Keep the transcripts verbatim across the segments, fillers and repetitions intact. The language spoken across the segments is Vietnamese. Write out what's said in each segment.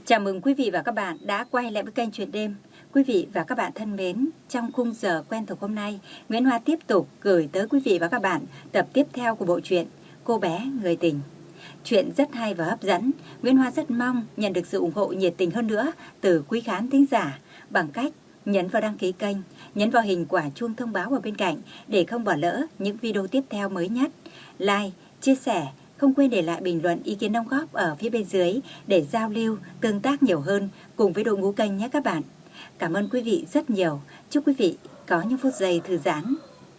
Chào mừng quý vị và các bạn đã quay lại với kênh Chuyện Đêm. Quý vị và các bạn thân mến, trong khung giờ quen thuộc hôm nay, Nguyễn Hoa tiếp tục gửi tới quý vị và các bạn tập tiếp theo của bộ truyện Cô bé người tình. Chuyện rất hay và hấp dẫn. Nguyễn Hoa rất mong nhận được sự ủng hộ nhiệt tình hơn nữa từ quý khán thính giả bằng cách nhấn vào đăng ký kênh, nhấn vào hình quả chuông thông báo ở bên cạnh để không bỏ lỡ những video tiếp theo mới nhất. Like, chia sẻ, không quên để lại bình luận ý kiến đóng góp ở phía bên dưới để giao lưu, tương tác nhiều hơn cùng với đội ngũ kênh nhé các bạn. Cảm ơn quý vị rất nhiều. Chúc quý vị có những phút giây thư giãn.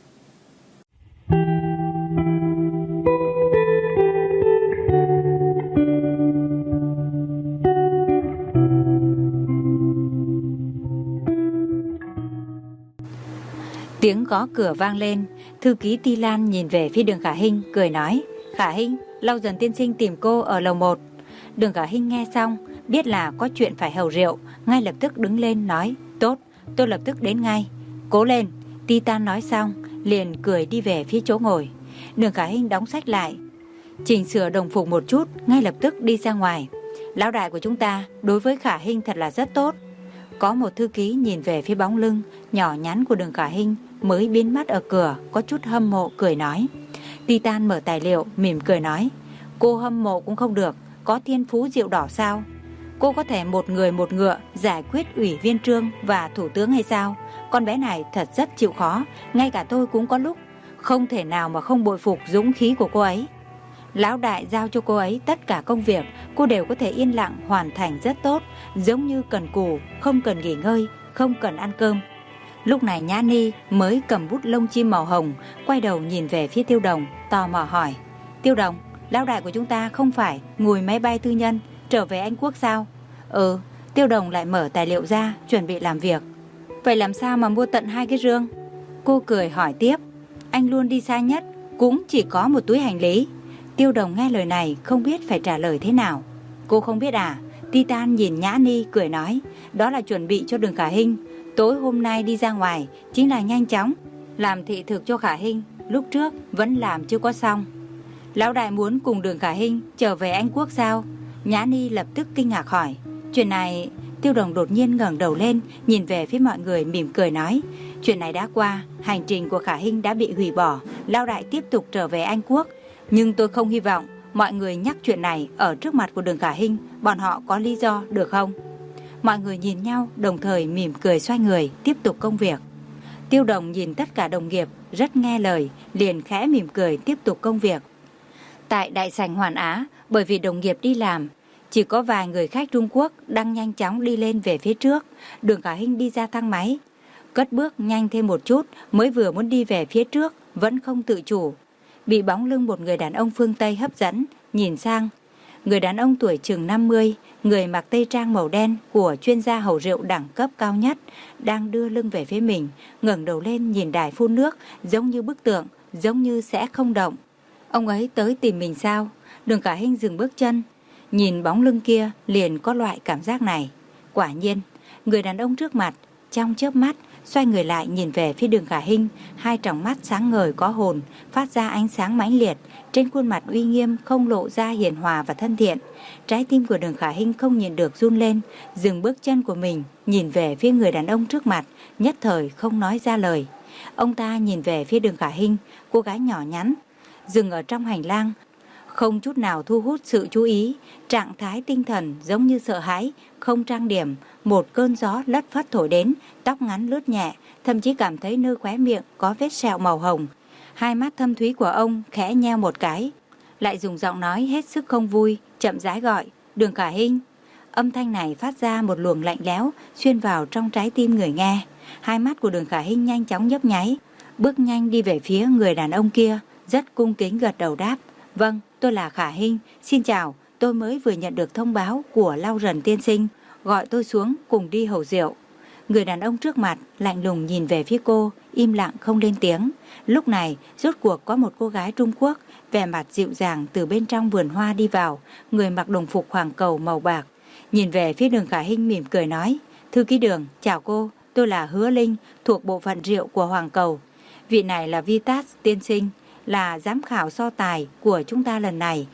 Tiếng gõ cửa vang lên, thư ký Ti Lan nhìn về phía Đường Khả Hinh cười nói: "Khả Hinh, Lâu Dần tiên sinh tìm cô ở lầu một." Đường Khả Hinh nghe xong, biết là có chuyện phải hầu rượu, ngay lập tức đứng lên nói: "Tốt, tôi lập tức đến ngay." "Cố lên." Ti Tan nói xong, liền cười đi về phía chỗ ngồi. Đường Khả Hinh đóng sách lại, chỉnh sửa đồng phục một chút, ngay lập tức đi ra ngoài. "Lão đại của chúng ta đối với Khả Hinh thật là rất tốt." Có một thư ký nhìn về phía bóng lưng nhỏ nhắn của Đường Khả Hinh mới biến mất ở cửa, có chút hâm mộ cười nói. Ti Tan mở tài liệu mỉm cười nói: "Cô hâm mộ cũng không được, có thiên phú rượu đỏ sao? Cô có thể một người một ngựa giải quyết ủy viên trương và thủ tướng hay sao? Con bé này thật rất chịu khó, ngay cả tôi cũng có lúc không thể nào mà không bội phục dũng khí của cô ấy. Lão đại giao cho cô ấy tất cả công việc, cô đều có thể yên lặng hoàn thành rất tốt, giống như cần cù, không cần nghỉ ngơi, không cần ăn cơm." Lúc này Nhã Ni mới cầm bút lông chim màu hồng, quay đầu nhìn về phía Tiêu Đồng, tò mò hỏi: "Tiêu Đồng, lão đại của chúng ta không phải ngồi máy bay tư nhân trở về Anh Quốc sao?" "Ừ." Tiêu Đồng lại mở tài liệu ra, chuẩn bị làm việc. "Vậy làm sao mà mua tận hai cái rương?" Cô cười hỏi tiếp. "Anh luôn đi xa nhất, cũng chỉ có một túi hành lý." Tiêu Đồng nghe lời này không biết phải trả lời thế nào. "Cô không biết à?" Ti Tan nhìn Nhã Ni cười nói: "Đó là chuẩn bị cho Đường Khả Hinh. Tối hôm nay đi ra ngoài chính là nhanh chóng làm thị thực cho Khả Hinh, lúc trước vẫn làm chưa có xong." "Lão đại muốn cùng Đường Khả Hinh trở về Anh Quốc sao?" Nhã Ni lập tức kinh ngạc hỏi. "Chuyện này..." Tiêu Đồng đột nhiên ngẩng đầu lên, nhìn về phía mọi người mỉm cười nói: "Chuyện này đã qua, hành trình của Khả Hinh đã bị hủy bỏ, lão đại tiếp tục trở về Anh Quốc. Nhưng tôi không hy vọng mọi người nhắc chuyện này ở trước mặt của Đường Khả Hinh, bọn họ có lý do được không?" Mọi người nhìn nhau, đồng thời mỉm cười xoay người, tiếp tục công việc. Tiêu Đồng nhìn tất cả đồng nghiệp rất nghe lời, liền khẽ mỉm cười tiếp tục công việc. Tại đại sảnh Hoàn Á, bởi vì đồng nghiệp đi làm, chỉ có vài người khách Trung Quốc đang nhanh chóng đi lên về phía trước. Đường Khả Hinh đi ra thang máy, cất bước nhanh thêm một chút, mới vừa muốn đi về phía trước, vẫn không tự chủ, bị bóng lưng một người đàn ông phương Tây hấp dẫn, nhìn sang. Người đàn ông tuổi chừng năm mươi, người mặc tây trang màu đen của chuyên gia hầu rượu đẳng cấp cao nhất, đang đưa lưng về phía mình, ngẩng đầu lên nhìn đài phun nước, giống như bức tượng, giống như sẽ không động. Ông ấy tới tìm mình sao? Đường Khả Hinh dừng bước chân, nhìn bóng lưng kia liền có loại cảm giác này. Quả nhiên, người đàn ông trước mặt trong chớp mắt xoay người lại nhìn về phía Đường Khả Hinh, hai tròng mắt sáng ngời có hồn, phát ra ánh sáng mãnh liệt, trên khuôn mặt uy nghiêm không lộ ra hiền hòa và thân thiện. Trái tim của Đường Khả Hinh không nhìn được run lên, dừng bước chân của mình, nhìn về phía người đàn ông trước mặt, nhất thời không nói ra lời. Ông ta nhìn về phía Đường Khả Hinh, cô gái nhỏ nhắn, dừng ở trong hành lang, không chút nào thu hút sự chú ý, trạng thái tinh thần giống như sợ hãi, không trang điểm, một cơn gió lất phất thổi đến, tóc ngắn lướt nhẹ, thậm chí cảm thấy nơi khóe miệng có vết sẹo màu hồng. Hai mắt thâm thúy của ông khẽ nheo một cái, lại dùng giọng nói hết sức không vui, chậm rãi gọi: "Đường Khả Hinh." Âm thanh này phát ra một luồng lạnh lẽo xuyên vào trong trái tim người nghe. Hai mắt của Đường Khả Hinh nhanh chóng nhấp nháy, bước nhanh đi về phía người đàn ông kia, rất cung kính gật đầu đáp: "Vâng, tôi là Khả Hinh, xin chào, tôi mới vừa nhận được thông báo của Lâu Dần tiên sinh, gọi tôi xuống cùng đi hầu rượu." Người đàn ông trước mặt lạnh lùng nhìn về phía cô, im lặng không lên tiếng. Lúc này, rốt cuộc có một cô gái Trung Quốc, vẻ mặt dịu dàng từ bên trong vườn hoa đi vào, người mặc đồng phục hoàng cầu màu bạc. Nhìn về phía Đường Khả Hinh mỉm cười nói: "Thư ký Đường, chào cô, tôi là Hứa Linh, thuộc bộ phận rượu của hoàng cầu. Vị này là Vitas tiên sinh, là giám khảo so tài của chúng ta lần này.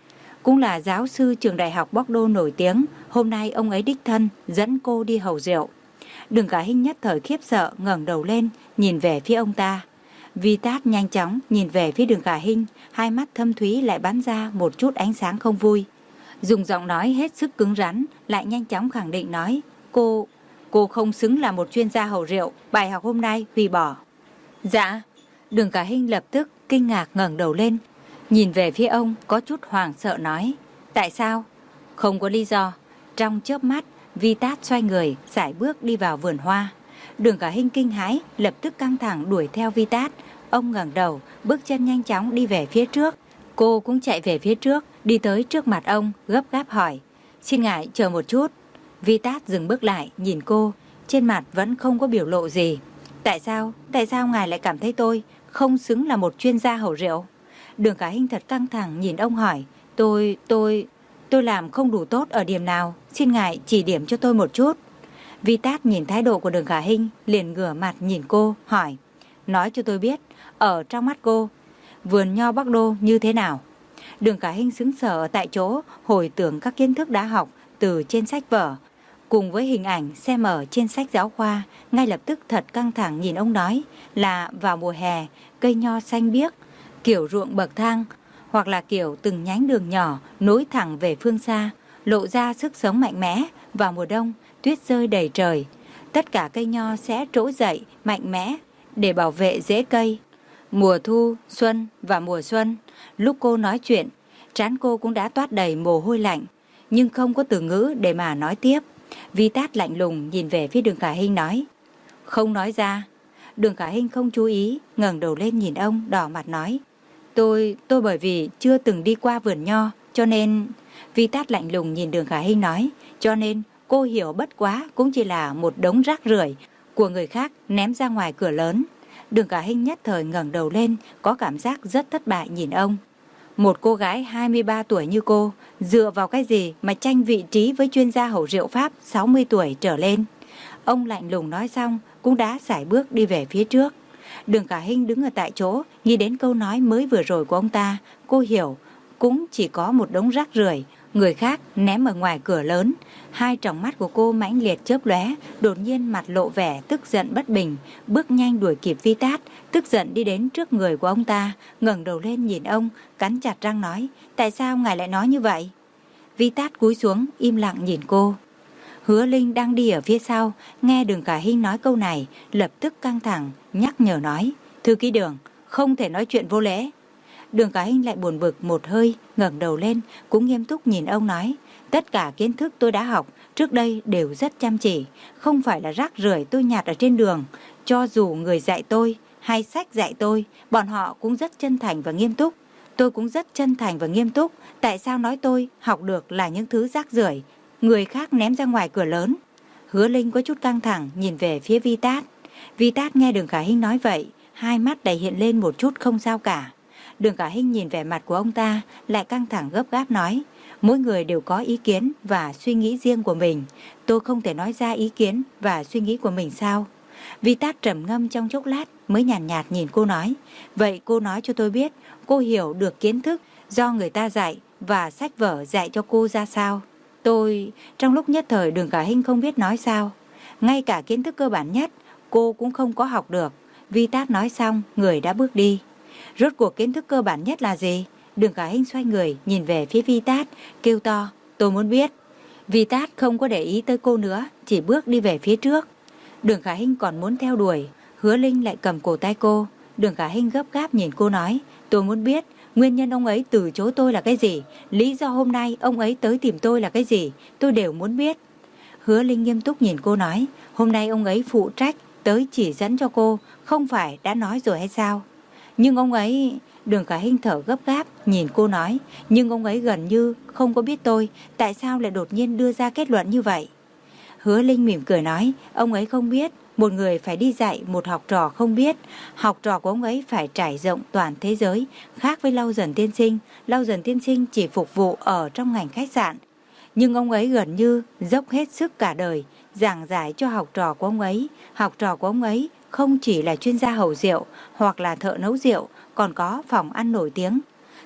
cũng là giáo sư trường đại học Bordeaux nổi tiếng. Hôm nay ông ấy đích thân dẫn cô đi hầu rượu. Đường Khả Hinh nhất thời khiếp sợ, ngẩng đầu lên nhìn về phía ông ta. Vitat nhanh chóng nhìn về phía Đường Khả Hinh, hai mắt thâm thúy lại bắn ra một chút ánh sáng không vui. Dùng giọng nói hết sức cứng rắn, lại nhanh chóng khẳng định nói, Cô, cô không xứng là một chuyên gia hầu rượu, bài học hôm nay hủy bỏ. Dạ. Đường Khả Hinh lập tức kinh ngạc ngẩng đầu lên, nhìn về phía ông có chút hoảng sợ nói, tại sao? Không có lý do. Trong chớp mắt, Vitat xoay người, sải bước đi vào vườn hoa. Đường Khả Hinh kinh hãi, lập tức căng thẳng đuổi theo Vitat. Ông ngẩng đầu, bước chân nhanh chóng đi về phía trước. Cô cũng chạy về phía trước, đi tới trước mặt ông, gấp gáp hỏi, xin ngài chờ một chút. Vitat dừng bước lại, nhìn cô, trên mặt vẫn không có biểu lộ gì. Tại sao? Tại sao ngài lại cảm thấy tôi không xứng là một chuyên gia hầu rượu? Đường Khả Hinh thật căng thẳng nhìn ông hỏi, tôi, tôi, tôi làm không đủ tốt ở điểm nào, xin ngài chỉ điểm cho tôi một chút. Vitat nhìn thái độ của Đường Khả Hinh, liền ngửa mặt nhìn cô, hỏi, nói cho tôi biết, ở trong mắt cô, vườn nho Bắc Đô như thế nào? Đường Khả Hinh sững sờ ở tại chỗ, hồi tưởng các kiến thức đã học từ trên sách vở, cùng với hình ảnh xem ở trên sách giáo khoa, ngay lập tức thật căng thẳng nhìn ông nói là vào mùa hè, cây nho xanh biếc, kiểu ruộng bậc thang, hoặc là kiểu từng nhánh đường nhỏ nối thẳng về phương xa, lộ ra sức sống mạnh mẽ. Vào mùa đông, tuyết rơi đầy trời, tất cả cây nho sẽ trỗi dậy mạnh mẽ để bảo vệ rễ cây. Mùa thu, xuân và mùa xuân, lúc cô nói chuyện, trán cô cũng đã toát đầy mồ hôi lạnh, nhưng không có từ ngữ để mà nói tiếp. Vitat lạnh lùng nhìn về phía Đường Khả Hinh nói, không nói ra. Đường Khả Hinh không chú ý, ngẩng đầu lên nhìn ông, đỏ mặt nói, Tôi, tôi bởi vì chưa từng đi qua vườn nho, cho nên... Vitat lạnh lùng nhìn Đường Khả Hinh nói, cho nên cô hiểu bất quá cũng chỉ là một đống rác rưởi của người khác ném ra ngoài cửa lớn. Đường Khả Hinh nhất thời ngẩng đầu lên, có cảm giác rất thất bại nhìn ông. Một cô gái hai mươi ba tuổi như cô, dựa vào cái gì mà tranh vị trí với chuyên gia hầu rượu Pháp sáu mươi tuổi trở lên? Ông lạnh lùng nói xong, cũng đã sải bước đi về phía trước. Đường Khả Hinh đứng ở tại chỗ, nghĩ đến câu nói mới vừa rồi của ông ta. Cô hiểu, cũng chỉ có một đống rác rưởi người khác ném ở ngoài cửa lớn. Hai tròng mắt của cô mãnh liệt chớp lóe, đột nhiên mặt lộ vẻ tức giận bất bình, bước nhanh đuổi kịp Vitat, tức giận đi đến trước người của ông ta, ngẩng đầu lên nhìn ông, cắn chặt răng nói, tại sao ngài lại nói như vậy? Vitat cúi xuống, im lặng nhìn cô. Hứa Linh đang đi ở phía sau, nghe Đường Khả Hinh nói câu này, lập tức căng thẳng, nhắc nhở nói, thư ký Đường, không thể nói chuyện vô lễ. Đường Khả Hinh lại buồn bực một hơi, ngẩng đầu lên, cũng nghiêm túc nhìn ông nói, tất cả kiến thức tôi đã học trước đây đều rất chăm chỉ, không phải là rác rưởi tôi nhặt ở trên đường. Cho dù người dạy tôi hay sách dạy tôi, bọn họ cũng rất chân thành và nghiêm túc. Tôi cũng rất chân thành và nghiêm túc, tại sao nói tôi học được là những thứ rác rưởi người khác ném ra ngoài cửa lớn? Hứa Linh có chút căng thẳng nhìn về phía Vitat. Vitat nghe Đường Khả Hinh nói vậy, hai mắt đầy hiện lên một chút không sao cả. Đường Khả Hinh nhìn vẻ mặt của ông ta, lại căng thẳng gấp gáp nói, mỗi người đều có ý kiến và suy nghĩ riêng của mình, tôi không thể nói ra ý kiến và suy nghĩ của mình sao? Vitat trầm ngâm trong chốc lát mới nhàn nhạt, nhạt nhìn cô nói, vậy cô nói cho tôi biết, cô hiểu được kiến thức do người ta dạy và sách vở dạy cho cô ra sao? Tôi, trong lúc nhất thời Đường Khả Hinh không biết nói sao, ngay cả kiến thức cơ bản nhất cô cũng không có học được. Vitat nói xong, người đã bước đi. Rốt cuộc kiến thức cơ bản nhất là gì? Đường Khả Hinh xoay người nhìn về phía Vitat, kêu to, tôi muốn biết. Vitat không có để ý tới cô nữa, chỉ bước đi về phía trước. Đường Khả Hinh còn muốn theo đuổi, Hứa Linh lại cầm cổ tay cô. Đường Khả Hinh gấp gáp nhìn cô nói, tôi muốn biết nguyên nhân ông ấy từ chối tôi là cái gì, lý do hôm nay ông ấy tới tìm tôi là cái gì, tôi đều muốn biết. Hứa Linh nghiêm túc nhìn cô nói, hôm nay ông ấy phụ trách tới chỉ dẫn cho cô, không phải đã nói rồi hay sao? Nhưng ông ấy... Đường Khả Hinh thở gấp gáp nhìn cô nói, nhưng ông ấy gần như không có biết tôi, tại sao lại đột nhiên đưa ra kết luận như vậy? Hứa Linh mỉm cười nói, ông ấy không biết, một người phải đi dạy một học trò không biết, học trò của ông ấy phải trải rộng toàn thế giới, khác với Lau Dần tiên sinh. Lau Dần tiên sinh chỉ phục vụ ở trong ngành khách sạn, nhưng ông ấy gần như dốc hết sức cả đời giảng giải cho học trò của ông ấy. Học trò của ông ấy không chỉ là chuyên gia hầu rượu hoặc là thợ nấu rượu, còn có phòng ăn nổi tiếng.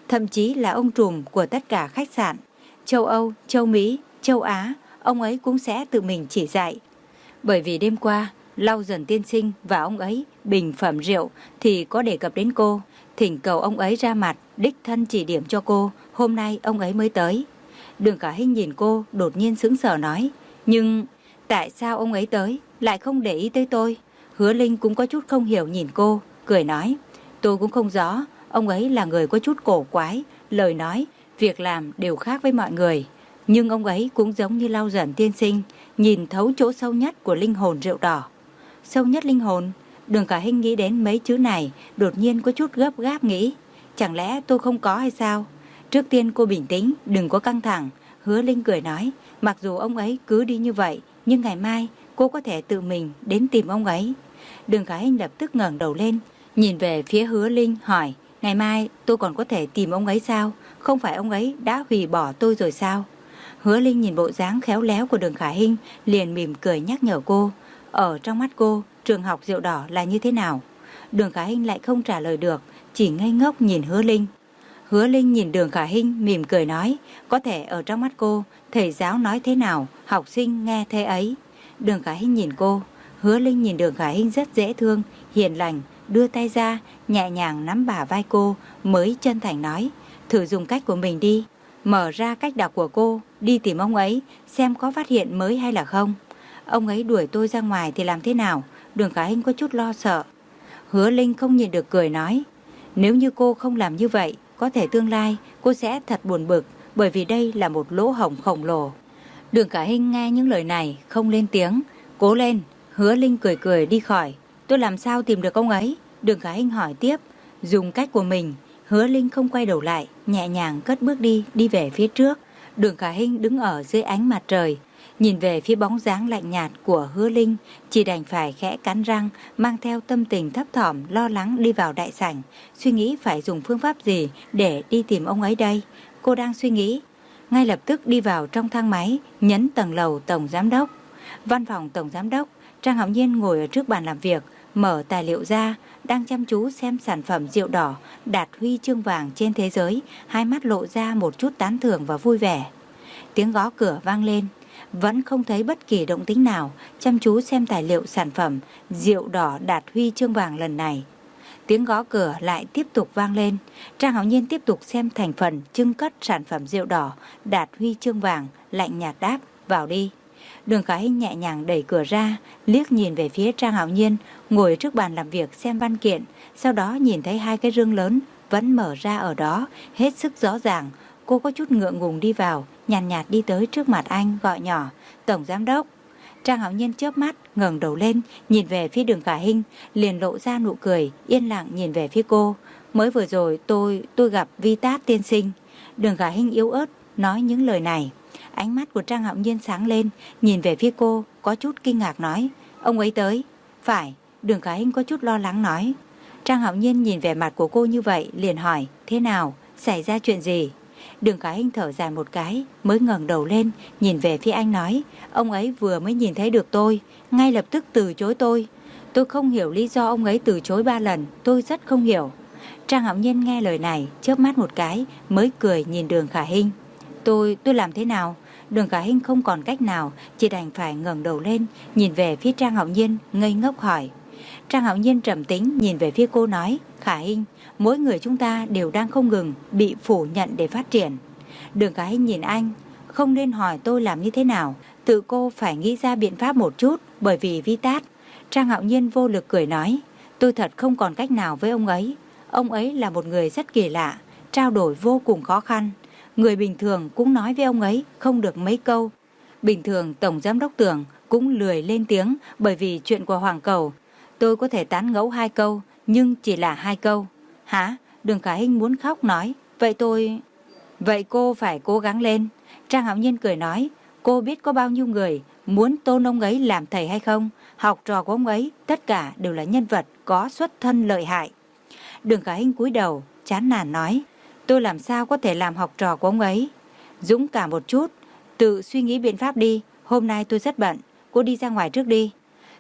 thậm chí là ông trùm của tất cả khách sạn. Châu Âu, châu Mỹ, châu Á, ông ấy cũng sẽ tự mình chỉ dạy. Bởi vì đêm qua, Lau Dần tiên sinh và ông ấy bình phẩm rượu thì có đề cập đến cô, thỉnh cầu ông ấy ra mặt, đích thân chỉ điểm cho cô, hôm nay ông ấy mới tới. Đường Khả Hinh nhìn cô, đột nhiên sững sờ nói, nhưng tại sao ông ấy tới, lại không để ý tới tôi? Hứa Linh cũng có chút không hiểu nhìn cô, cười nói, tôi cũng không rõ, ông ấy là người có chút cổ quái, lời nói, việc làm đều khác với mọi người. Nhưng ông ấy cũng giống như Lau Dần tiên sinh, nhìn thấu chỗ sâu nhất của linh hồn rượu đỏ. Sâu nhất linh hồn? Đường Khả Hinh nghĩ đến mấy chữ này, đột nhiên có chút gấp gáp nghĩ, chẳng lẽ tôi không có hay sao? Trước tiên cô bình tĩnh, đừng có căng thẳng. Hứa Linh cười nói, mặc dù ông ấy cứ đi như vậy, nhưng ngày mai cô có thể tự mình đến tìm ông ấy. Đường Khả Hinh lập tức ngẩng đầu lên, nhìn về phía Hứa Linh hỏi, ngày mai tôi còn có thể tìm ông ấy sao? Không phải ông ấy đã hủy bỏ tôi rồi sao? Hứa Linh nhìn bộ dáng khéo léo của Đường Khả Hinh, liền mỉm cười nhắc nhở cô, ở trong mắt cô, trường học rượu đỏ là như thế nào? Đường Khả Hinh lại không trả lời được, chỉ ngây ngốc nhìn Hứa Linh. Hứa Linh nhìn Đường Khả Hinh mỉm cười nói, có thể ở trong mắt cô, thầy giáo nói thế nào, học sinh nghe thế ấy. Đường Khả Hinh nhìn cô, Hứa Linh nhìn Đường Khả Hinh rất dễ thương, hiền lành, đưa tay ra, nhẹ nhàng nắm bả vai cô, mới chân thành nói, thử dùng cách của mình đi, mở ra cách đọc của cô, đi tìm ông ấy, xem có phát hiện mới hay là không. Ông ấy đuổi tôi ra ngoài thì làm thế nào? Đường Khả Hinh có chút lo sợ. Hứa Linh không nhìn được cười nói, nếu như cô không làm như vậy, có thể tương lai cô sẽ thật buồn bực, bởi vì đây là một lỗ hổng khổng lồ. Đường Khả Hinh nghe những lời này không lên tiếng, cố lên. Hứa Linh cười cười đi khỏi. Tôi làm sao tìm được ông ấy? Đường Khả Hinh hỏi tiếp. Dùng cách của mình. Hứa Linh không quay đầu lại, nhẹ nhàng cất bước đi, đi về phía trước. Đường Khả Hinh đứng ở dưới ánh mặt trời, nhìn về phía bóng dáng lạnh nhạt của Hứa Linh, chỉ đành phải khẽ cắn răng, mang theo tâm tình thấp thỏm lo lắng đi vào đại sảnh, suy nghĩ phải dùng phương pháp gì để đi tìm ông ấy đây. Cô đang suy nghĩ, ngay lập tức đi vào trong thang máy, nhấn tầng lầu tổng giám đốc. Văn phòng tổng giám đốc, Trang Hạo Nhiên ngồi ở trước bàn làm việc, mở tài liệu ra, đang chăm chú xem sản phẩm rượu đỏ đạt huy chương vàng trên thế giới, hai mắt lộ ra một chút tán thưởng và vui vẻ. Tiếng gõ cửa vang lên, vẫn không thấy bất kỳ động tĩnh nào, chăm chú xem tài liệu sản phẩm rượu đỏ đạt huy chương vàng lần này. Tiếng gõ cửa lại tiếp tục vang lên, Trang Hạo Nhiên tiếp tục xem thành phần trưng cất sản phẩm rượu đỏ đạt huy chương vàng, lạnh nhạt đáp, vào đi. Đường Khả Hinh nhẹ nhàng đẩy cửa ra, liếc nhìn về phía Trang Hạo Nhiên ngồi trước bàn làm việc xem văn kiện, sau đó nhìn thấy hai cái rương lớn vẫn mở ra ở đó, hết sức rõ ràng. Cô có chút ngượng ngùng đi vào, nhàn nhạt, nhạt đi tới trước mặt anh gọi nhỏ, tổng giám đốc. Trang Hạo Nhiên chớp mắt, ngẩng đầu lên, nhìn về phía Đường Khả Hinh, liền lộ ra nụ cười, yên lặng nhìn về phía cô. Mới vừa rồi tôi, tôi gặp Vi Tát tiên sinh. Đường Khả Hinh yếu ớt nói những lời này. Ánh mắt của Trang Hạo Nhiên sáng lên, nhìn về phía cô, có chút kinh ngạc nói, ông ấy tới. Phải, Đường Khả Hinh có chút lo lắng nói. Trang Hạo Nhiên nhìn vẻ mặt của cô như vậy, liền hỏi, thế nào, xảy ra chuyện gì? Đường Khả Hinh thở dài một cái, mới ngẩng đầu lên, nhìn về phía anh nói, ông ấy vừa mới nhìn thấy được tôi, ngay lập tức từ chối tôi. Tôi không hiểu lý do ông ấy từ chối ba lần, tôi rất không hiểu. Trang Hạo Nhiên nghe lời này, chớp mắt một cái, mới cười nhìn Đường Khả Hinh. Tôi, tôi làm thế nào? Đường Khả Hinh không còn cách nào, chỉ đành phải ngẩng đầu lên, nhìn về phía Trang Hạo Nhiên, ngây ngốc hỏi. Trang Hạo Nhiên trầm tĩnh nhìn về phía cô nói, Khả Hinh, mỗi người chúng ta đều đang không ngừng bị phủ nhận để phát triển. Đường Khả Hinh nhìn anh, không nên hỏi tôi làm như thế nào, tự cô phải nghĩ ra biện pháp một chút, bởi vì Vi Tát. Trang Hạo Nhiên vô lực cười nói, tôi thật không còn cách nào với ông ấy. Ông ấy là một người rất kỳ lạ, trao đổi vô cùng khó khăn. Người bình thường cũng nói với ông ấy không được mấy câu. Bình thường Tổng Giám đốc Tưởng cũng lười lên tiếng, bởi vì chuyện của Hoàng Cầu. Tôi có thể tán gẫu hai câu, nhưng chỉ là hai câu. Hả? Đường Khả Hinh muốn khóc nói, vậy tôi... Vậy cô phải cố gắng lên. Trang Hạo Nhiên cười nói, cô biết có bao nhiêu người muốn tôn ông ấy làm thầy hay không? Học trò của ông ấy tất cả đều là nhân vật có xuất thân lợi hại. Đường Khả Hinh cúi đầu, chán nản nói, tôi làm sao có thể làm học trò của ông ấy? Dũng cảm một chút, tự suy nghĩ biện pháp đi, hôm nay tôi rất bận, cô đi ra ngoài trước đi.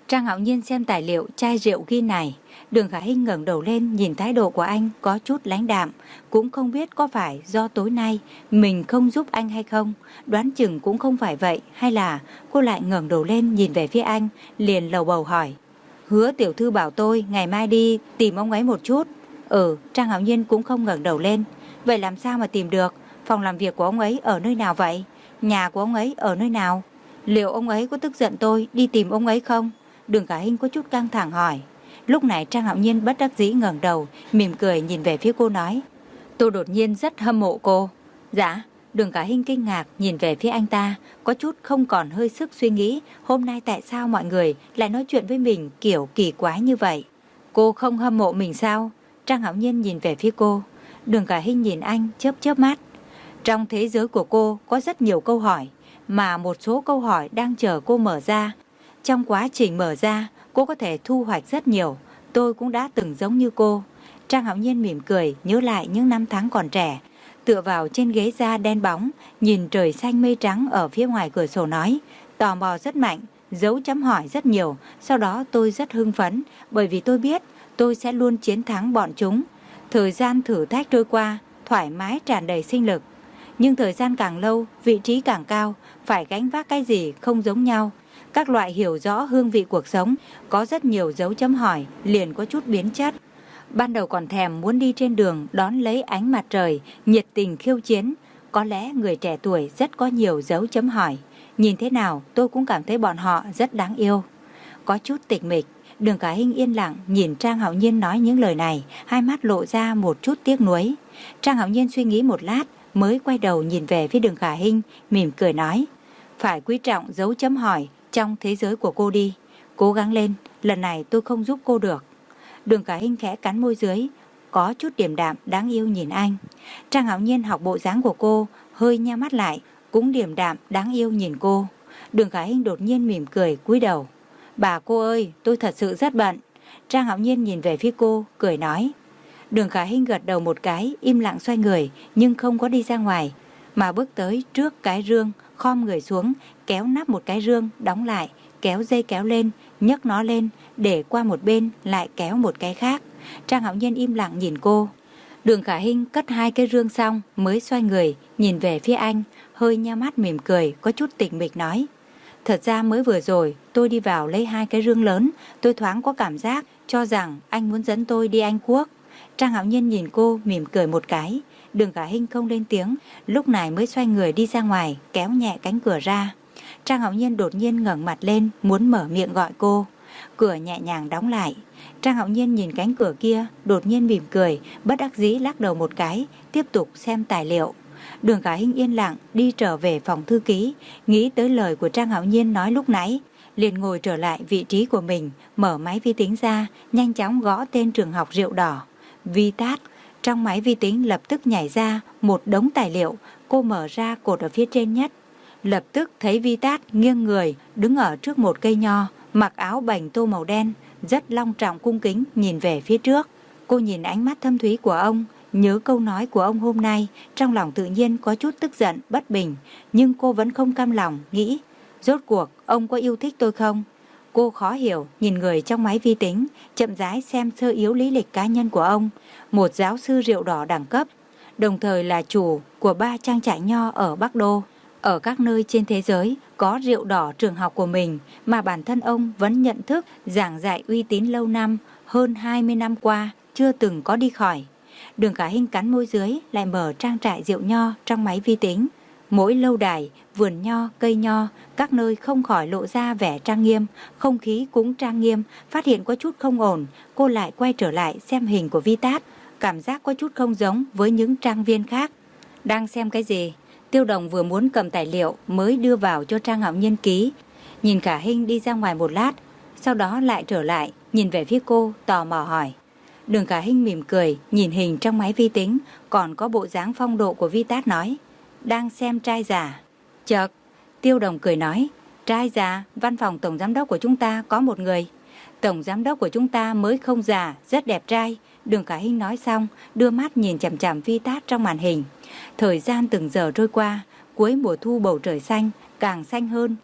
Trang Hạo Nhiên xem tài liệu chai rượu ghi này. Đường Khả Hinh ngẩng đầu lên nhìn thái độ của anh có chút lãnh đạm, cũng không biết có phải do tối nay mình không giúp anh hay không, đoán chừng cũng không phải vậy, hay là cô lại ngẩng đầu lên nhìn về phía anh, liền lầu bầu hỏi. Hứa tiểu thư bảo tôi ngày mai đi tìm ông ấy một chút. Ừ, Trang Hạo Nhiên cũng không ngẩng đầu lên. Vậy làm sao mà tìm được? Phòng làm việc của ông ấy ở nơi nào vậy? Nhà của ông ấy ở nơi nào? Liệu ông ấy có tức giận tôi đi tìm ông ấy không? Đường Khả Hinh có chút căng thẳng hỏi. Lúc này Trang Hạo Nhiên bất đắc dĩ ngẩng đầu, mỉm cười nhìn về phía cô nói. Tôi đột nhiên rất hâm mộ cô. Dạ? Đường Khả Hinh kinh ngạc nhìn về phía anh ta, có chút không còn hơi sức suy nghĩ hôm nay tại sao mọi người lại nói chuyện với mình kiểu kỳ quái như vậy. Cô không hâm mộ mình sao? Trang Hạo Nhiên nhìn về phía cô. Đường Khả Hinh nhìn anh chớp chớp mắt. Trong thế giới của cô có rất nhiều câu hỏi, mà một số câu hỏi đang chờ cô mở ra. Trong quá trình mở ra, cô có thể thu hoạch rất nhiều. Tôi cũng đã từng giống như cô. Trang Hạo Nhiên mỉm cười nhớ lại những năm tháng còn trẻ, tựa vào trên ghế da đen bóng, nhìn trời xanh mây trắng ở phía ngoài cửa sổ nói. Tò mò rất mạnh, dấu chấm hỏi rất nhiều. Sau đó tôi rất hưng phấn, bởi vì tôi biết tôi sẽ luôn chiến thắng bọn chúng. Thời gian thử thách trôi qua, thoải mái tràn đầy sinh lực. Nhưng thời gian càng lâu, vị trí càng cao, phải gánh vác cái gì không giống nhau. Các loại hiểu rõ hương vị cuộc sống, có rất nhiều dấu chấm hỏi, liền có chút biến chất. Ban đầu còn thèm muốn đi trên đường đón lấy ánh mặt trời, nhiệt tình khiêu chiến. Có lẽ người trẻ tuổi rất có nhiều dấu chấm hỏi. Nhìn thế nào tôi cũng cảm thấy bọn họ rất đáng yêu. Có chút tịch mịch, Đường Khả Hinh yên lặng nhìn Trang Hạo Nhiên nói những lời này, hai mắt lộ ra một chút tiếc nuối. Trang Hạo Nhiên suy nghĩ một lát, mới quay đầu nhìn về phía Đường Khả Hinh, mỉm cười nói. Phải quý trọng dấu chấm hỏi trong thế giới của cô đi. Cố gắng lên, lần này tôi không giúp cô được. Đường Khả Hinh khẽ cắn môi dưới, có chút điềm đạm đáng yêu nhìn anh. Trang Hạo Nhiên học bộ dáng của cô, hơi nheo mắt lại, cũng điềm đạm đáng yêu nhìn cô. Đường Khả Hinh đột nhiên mỉm cười cúi đầu. Bà cô ơi, tôi thật sự rất bận. Trang Hạo Nhiên nhìn về phía cô, cười nói. Đường Khả Hinh gật đầu một cái, im lặng xoay người, nhưng không có đi ra ngoài, mà bước tới trước cái rương, khom người xuống, kéo nắp một cái rương, đóng lại, kéo dây kéo lên, nhấc nó lên, để qua một bên, lại kéo một cái khác. Trang Hạo Nhiên im lặng nhìn cô. Đường Khả Hinh cất hai cái rương xong, mới xoay người, nhìn về phía anh, hơi nheo mắt mỉm cười, có chút tịch mịch nói. Thật ra mới vừa rồi, tôi đi vào lấy hai cái rương lớn, tôi thoáng có cảm giác, cho rằng anh muốn dẫn tôi đi Anh Quốc. Trang Hạo Nhiên nhìn cô, mỉm cười một cái. Đường Khả Hinh không lên tiếng, lúc này mới xoay người đi ra ngoài, kéo nhẹ cánh cửa ra. Trang Hạo Nhiên đột nhiên ngẩng mặt lên, muốn mở miệng gọi cô. Cửa nhẹ nhàng đóng lại. Trang Hạo Nhiên nhìn cánh cửa kia, đột nhiên mỉm cười, bất đắc dĩ lắc đầu một cái, tiếp tục xem tài liệu. Đường Khả Hinh yên lặng đi trở về phòng thư ký, nghĩ tới lời của Trang Hạo Nhiên nói lúc nãy, liền ngồi trở lại vị trí của mình, mở máy vi tính ra, nhanh chóng gõ tên trường học Rượu Đỏ. Vitat. Trong máy vi tính lập tức nhảy ra một đống tài liệu, cô mở ra cột ở phía trên nhất. Lập tức thấy Vitat nghiêng người, đứng ở trước một cây nho, mặc áo bành tô màu đen, rất long trọng cung kính nhìn về phía trước. Cô nhìn ánh mắt thâm thúy của ông, nhớ câu nói của ông hôm nay, trong lòng tự nhiên có chút tức giận, bất bình, nhưng cô vẫn không cam lòng, nghĩ, rốt cuộc ông có yêu thích tôi không? Cô khó hiểu, nhìn người trong máy vi tính, chậm rãi xem sơ yếu lý lịch cá nhân của ông, một giáo sư rượu đỏ đẳng cấp, đồng thời là chủ của ba trang trại nho ở Bắc Đô. Ở các nơi trên thế giới có rượu đỏ trường học của mình mà bản thân ông vẫn nhận thức, giảng dạy uy tín lâu năm, hơn hai mươi năm qua chưa từng có đi khỏi. Đường Khả Hinh cắn môi dưới, lại mở trang trại rượu nho trong máy vi tính. Mỗi lâu đài, vườn nho, cây nho, các nơi không khỏi lộ ra vẻ trang nghiêm, không khí cũng trang nghiêm. Phát hiện có chút không ổn, cô lại quay trở lại xem hình của Vitat, cảm giác có chút không giống với những trang viên khác. Đang xem cái gì? Tiêu Đồng vừa muốn cầm tài liệu mới đưa vào cho Trang Hạo Nhiên ký. Nhìn Khả Hinh đi ra ngoài một lát, sau đó lại trở lại, nhìn về phía cô, tò mò hỏi. Đường Khả Hinh mỉm cười, nhìn hình trong máy vi tính, còn có bộ dáng phong độ của Vitat nói. Đang xem trai già. Chợt, Tiêu Đồng cười nói. Trai già, văn phòng tổng giám đốc của chúng ta có một người. Tổng giám đốc của chúng ta mới không già, rất đẹp trai. Đường Khả Hinh nói xong, đưa mắt nhìn chằm chằm Vitat trong màn hình. Thời gian từng giờ trôi qua, cuối mùa thu bầu trời xanh, càng xanh hơn.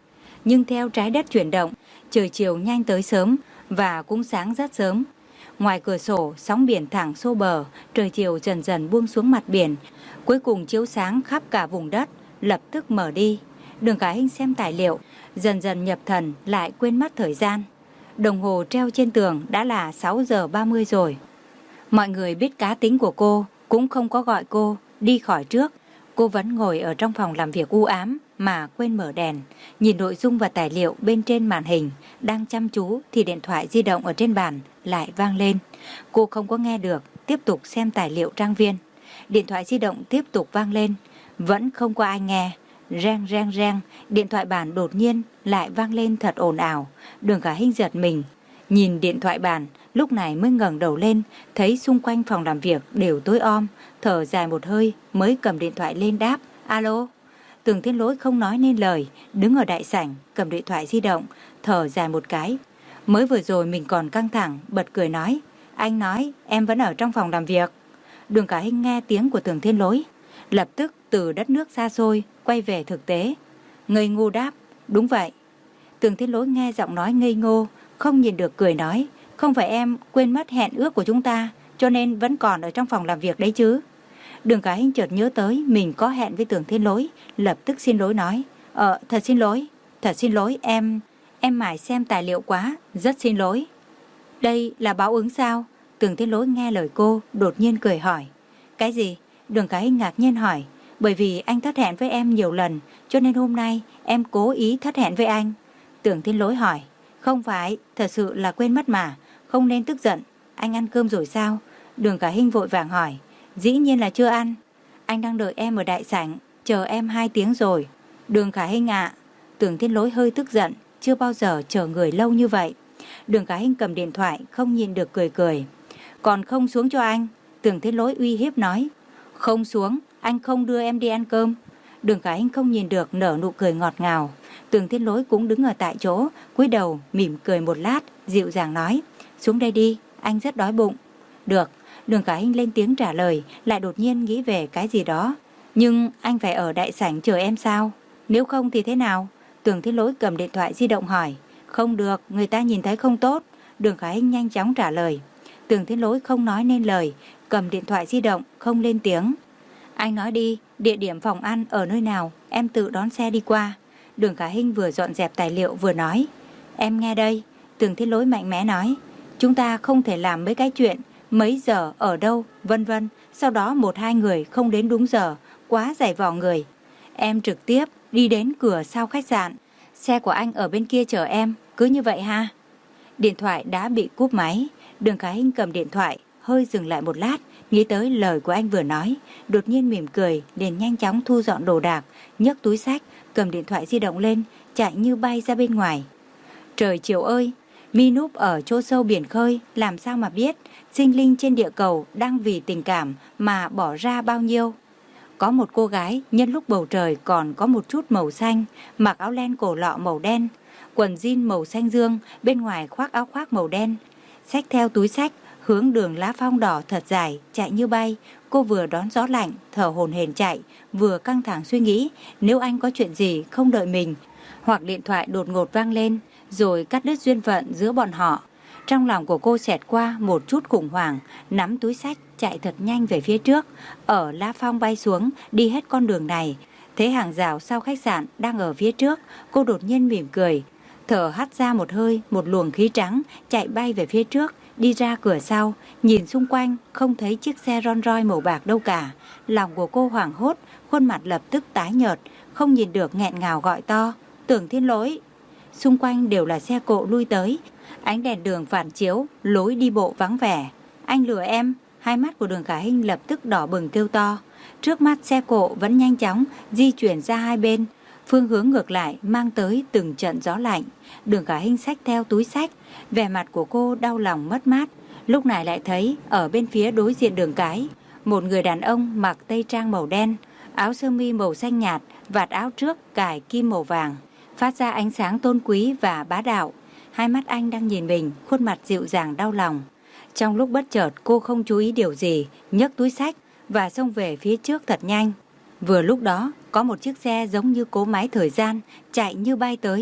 nhưng theo trái đất chuyển động, trời chiều nhanh tới sớm và cũng sáng rất sớm. Ngoài cửa sổ, sóng biển thẳng xô bờ, trời chiều dần dần buông xuống mặt biển, cuối cùng chiếu sáng khắp cả vùng đất, lập tức mở đi. Đường Khả Hinh xem tài liệu, dần dần nhập thần, lại quên mất thời gian. Đồng hồ treo trên tường đã là sáu giờ ba mươi rồi. Mọi người biết cá tính của cô, cũng không có gọi cô đi khỏi trước. Cô vẫn ngồi ở trong phòng làm việc u ám mà quên mở đèn, nhìn nội dung và tài liệu bên trên màn hình. Đang chăm chú thì điện thoại di động ở trên bàn lại vang lên. Cô không có nghe được, tiếp tục xem tài liệu trang viên. Điện thoại di động tiếp tục vang lên, vẫn không có ai nghe. Reng reng reng, điện thoại bàn đột nhiên lại vang lên thật ồn ào. Đường Khả Hinh giật mình, nhìn điện thoại bàn, lúc này mới ngẩng đầu lên, thấy xung quanh phòng làm việc đều tối om, thở dài một hơi mới cầm điện thoại lên đáp: alo. Tưởng Thiên Lỗi không nói nên lời, đứng ở đại sảnh cầm điện thoại di động, thở dài một cái. Mới vừa rồi mình còn căng thẳng, bật cười nói: anh nói em vẫn ở trong phòng làm việc. Đường Khả Hinh nghe tiếng của Tưởng Thiên Lỗi, lập tức từ đất nước xa xôi quay về thực tế, ngây ngô đáp: đúng vậy. Tưởng Thiên Lỗi nghe giọng nói ngây ngô, không nhìn được cười nói: không phải em quên mất hẹn ước của chúng ta, cho nên vẫn còn ở trong phòng làm việc đấy chứ? Đường Khả Hinh chợt nhớ tới mình có hẹn với Tưởng Thiên Lỗi, lập tức xin lỗi nói: Ờ, thật xin lỗi, thật xin lỗi em, em mải xem tài liệu quá, rất xin lỗi. Đây là báo ứng sao? Tưởng Thiên Lỗi nghe lời cô, đột nhiên cười hỏi. Cái gì? Đường Khả Hinh ngạc nhiên hỏi. Bởi vì anh thất hẹn với em nhiều lần, cho nên hôm nay em cố ý thất hẹn với anh. Tưởng Thiên Lỗi hỏi. Không phải, thật sự là quên mất mà, không nên tức giận. Anh ăn cơm rồi sao? Đường Khả Hinh vội vàng hỏi. Dĩ nhiên là chưa ăn. Anh đang đợi em ở đại sảnh, chờ em hai tiếng rồi. Đường Khả Hinh ạ. Tưởng Thiên Lỗi hơi tức giận, chưa bao giờ chờ người lâu như vậy. Đường Khả Hinh cầm điện thoại, không nhìn được cười cười. Còn không xuống cho anh? Tưởng Thiên Lỗi uy hiếp nói. Không xuống, anh không đưa em đi ăn cơm. Đường Khả Hinh không nhìn được, nở nụ cười ngọt ngào. Tưởng Thiên Lỗi cũng đứng ở tại chỗ, cúi đầu mỉm cười một lát, dịu dàng nói. Xuống đây đi, anh rất đói bụng. Được. Đường Khả Hinh lên tiếng trả lời, lại đột nhiên nghĩ về cái gì đó. Nhưng anh phải ở đại sảnh chờ em sao? Nếu không thì thế nào? Tưởng Thiên Lỗi cầm điện thoại di động hỏi. Không được, người ta nhìn thấy không tốt. Đường Khả Hinh nhanh chóng trả lời. Tưởng Thiên Lỗi không nói nên lời, cầm điện thoại di động, không lên tiếng. Anh nói đi, địa điểm phòng ăn ở nơi nào, em tự đón xe đi qua. Đường Khả Hinh vừa dọn dẹp tài liệu vừa nói. Em nghe đây. Tưởng Thiên Lỗi mạnh mẽ nói. Chúng ta không thể làm mấy cái chuyện mấy giờ, ở đâu, vân vân. Sau đó một hai người không đến đúng giờ, quá dày vò người. Em trực tiếp đi đến cửa sau khách sạn. Xe của anh ở bên kia chờ em, cứ như vậy ha. Điện thoại đã bị cúp máy. Đường Khả Hinh cầm điện thoại, hơi dừng lại một lát, nghĩ tới lời của anh vừa nói, đột nhiên mỉm cười, liền nhanh chóng thu dọn đồ đạc, nhấc túi xách, cầm điện thoại di động lên, chạy như bay ra bên ngoài. Trời chiều ơi, mi núp ở chỗ sâu biển khơi, làm sao mà biết sinh linh trên địa cầu đang vì tình cảm mà bỏ ra bao nhiêu. Có một cô gái nhân lúc bầu trời còn có một chút màu xanh, mặc áo len cổ lọ màu đen, quần jean màu xanh dương, bên ngoài khoác áo khoác màu đen, xách theo túi xách, hướng đường lá phong đỏ thật dài, chạy như bay. Cô vừa đón gió lạnh, thở hổn hển chạy, vừa căng thẳng suy nghĩ nếu anh có chuyện gì không đợi mình, hoặc điện thoại đột ngột vang lên, rồi cắt đứt duyên phận giữa bọn họ. Trong lòng của cô xẹt qua một chút khủng hoảng, nắm túi xách chạy thật nhanh về phía trước. Ở lá phong bay xuống, đi hết con đường này, thấy hàng rào sau khách sạn đang ở phía trước. Cô đột nhiên mỉm cười, thở hắt ra một hơi, một luồng khí trắng chạy bay về phía trước, đi ra cửa sau, nhìn xung quanh không thấy chiếc xe Rolls Royce màu bạc đâu cả. Lòng của cô hoảng hốt, khuôn mặt lập tức tái nhợt, không nhìn được nghẹn ngào gọi to. Tưởng Thiên Lỗi. Xung quanh đều là xe cộ lui tới, ánh đèn đường phản chiếu lối đi bộ vắng vẻ. Anh lừa em. Hai mắt của Đường Khả Hinh lập tức đỏ bừng kêu to. Trước mắt xe cộ vẫn nhanh chóng di chuyển ra hai bên, phương hướng ngược lại mang tới từng trận gió lạnh. Đường Khả Hinh xách theo túi xách, vẻ mặt của cô đau lòng mất mát. Lúc này lại thấy ở bên phía đối diện đường cái, một người đàn ông mặc tây trang màu đen, áo sơ mi màu xanh nhạt, vạt áo trước cài kim màu vàng, phát ra ánh sáng tôn quý và bá đạo. Hai mắt anh đang nhìn mình, khuôn mặt dịu dàng đau lòng. Trong lúc bất chợt cô không chú ý điều gì, nhấc túi xách và xông về phía trước thật nhanh. Vừa lúc đó có một chiếc xe giống như cỗ máy thời gian chạy như bay tới.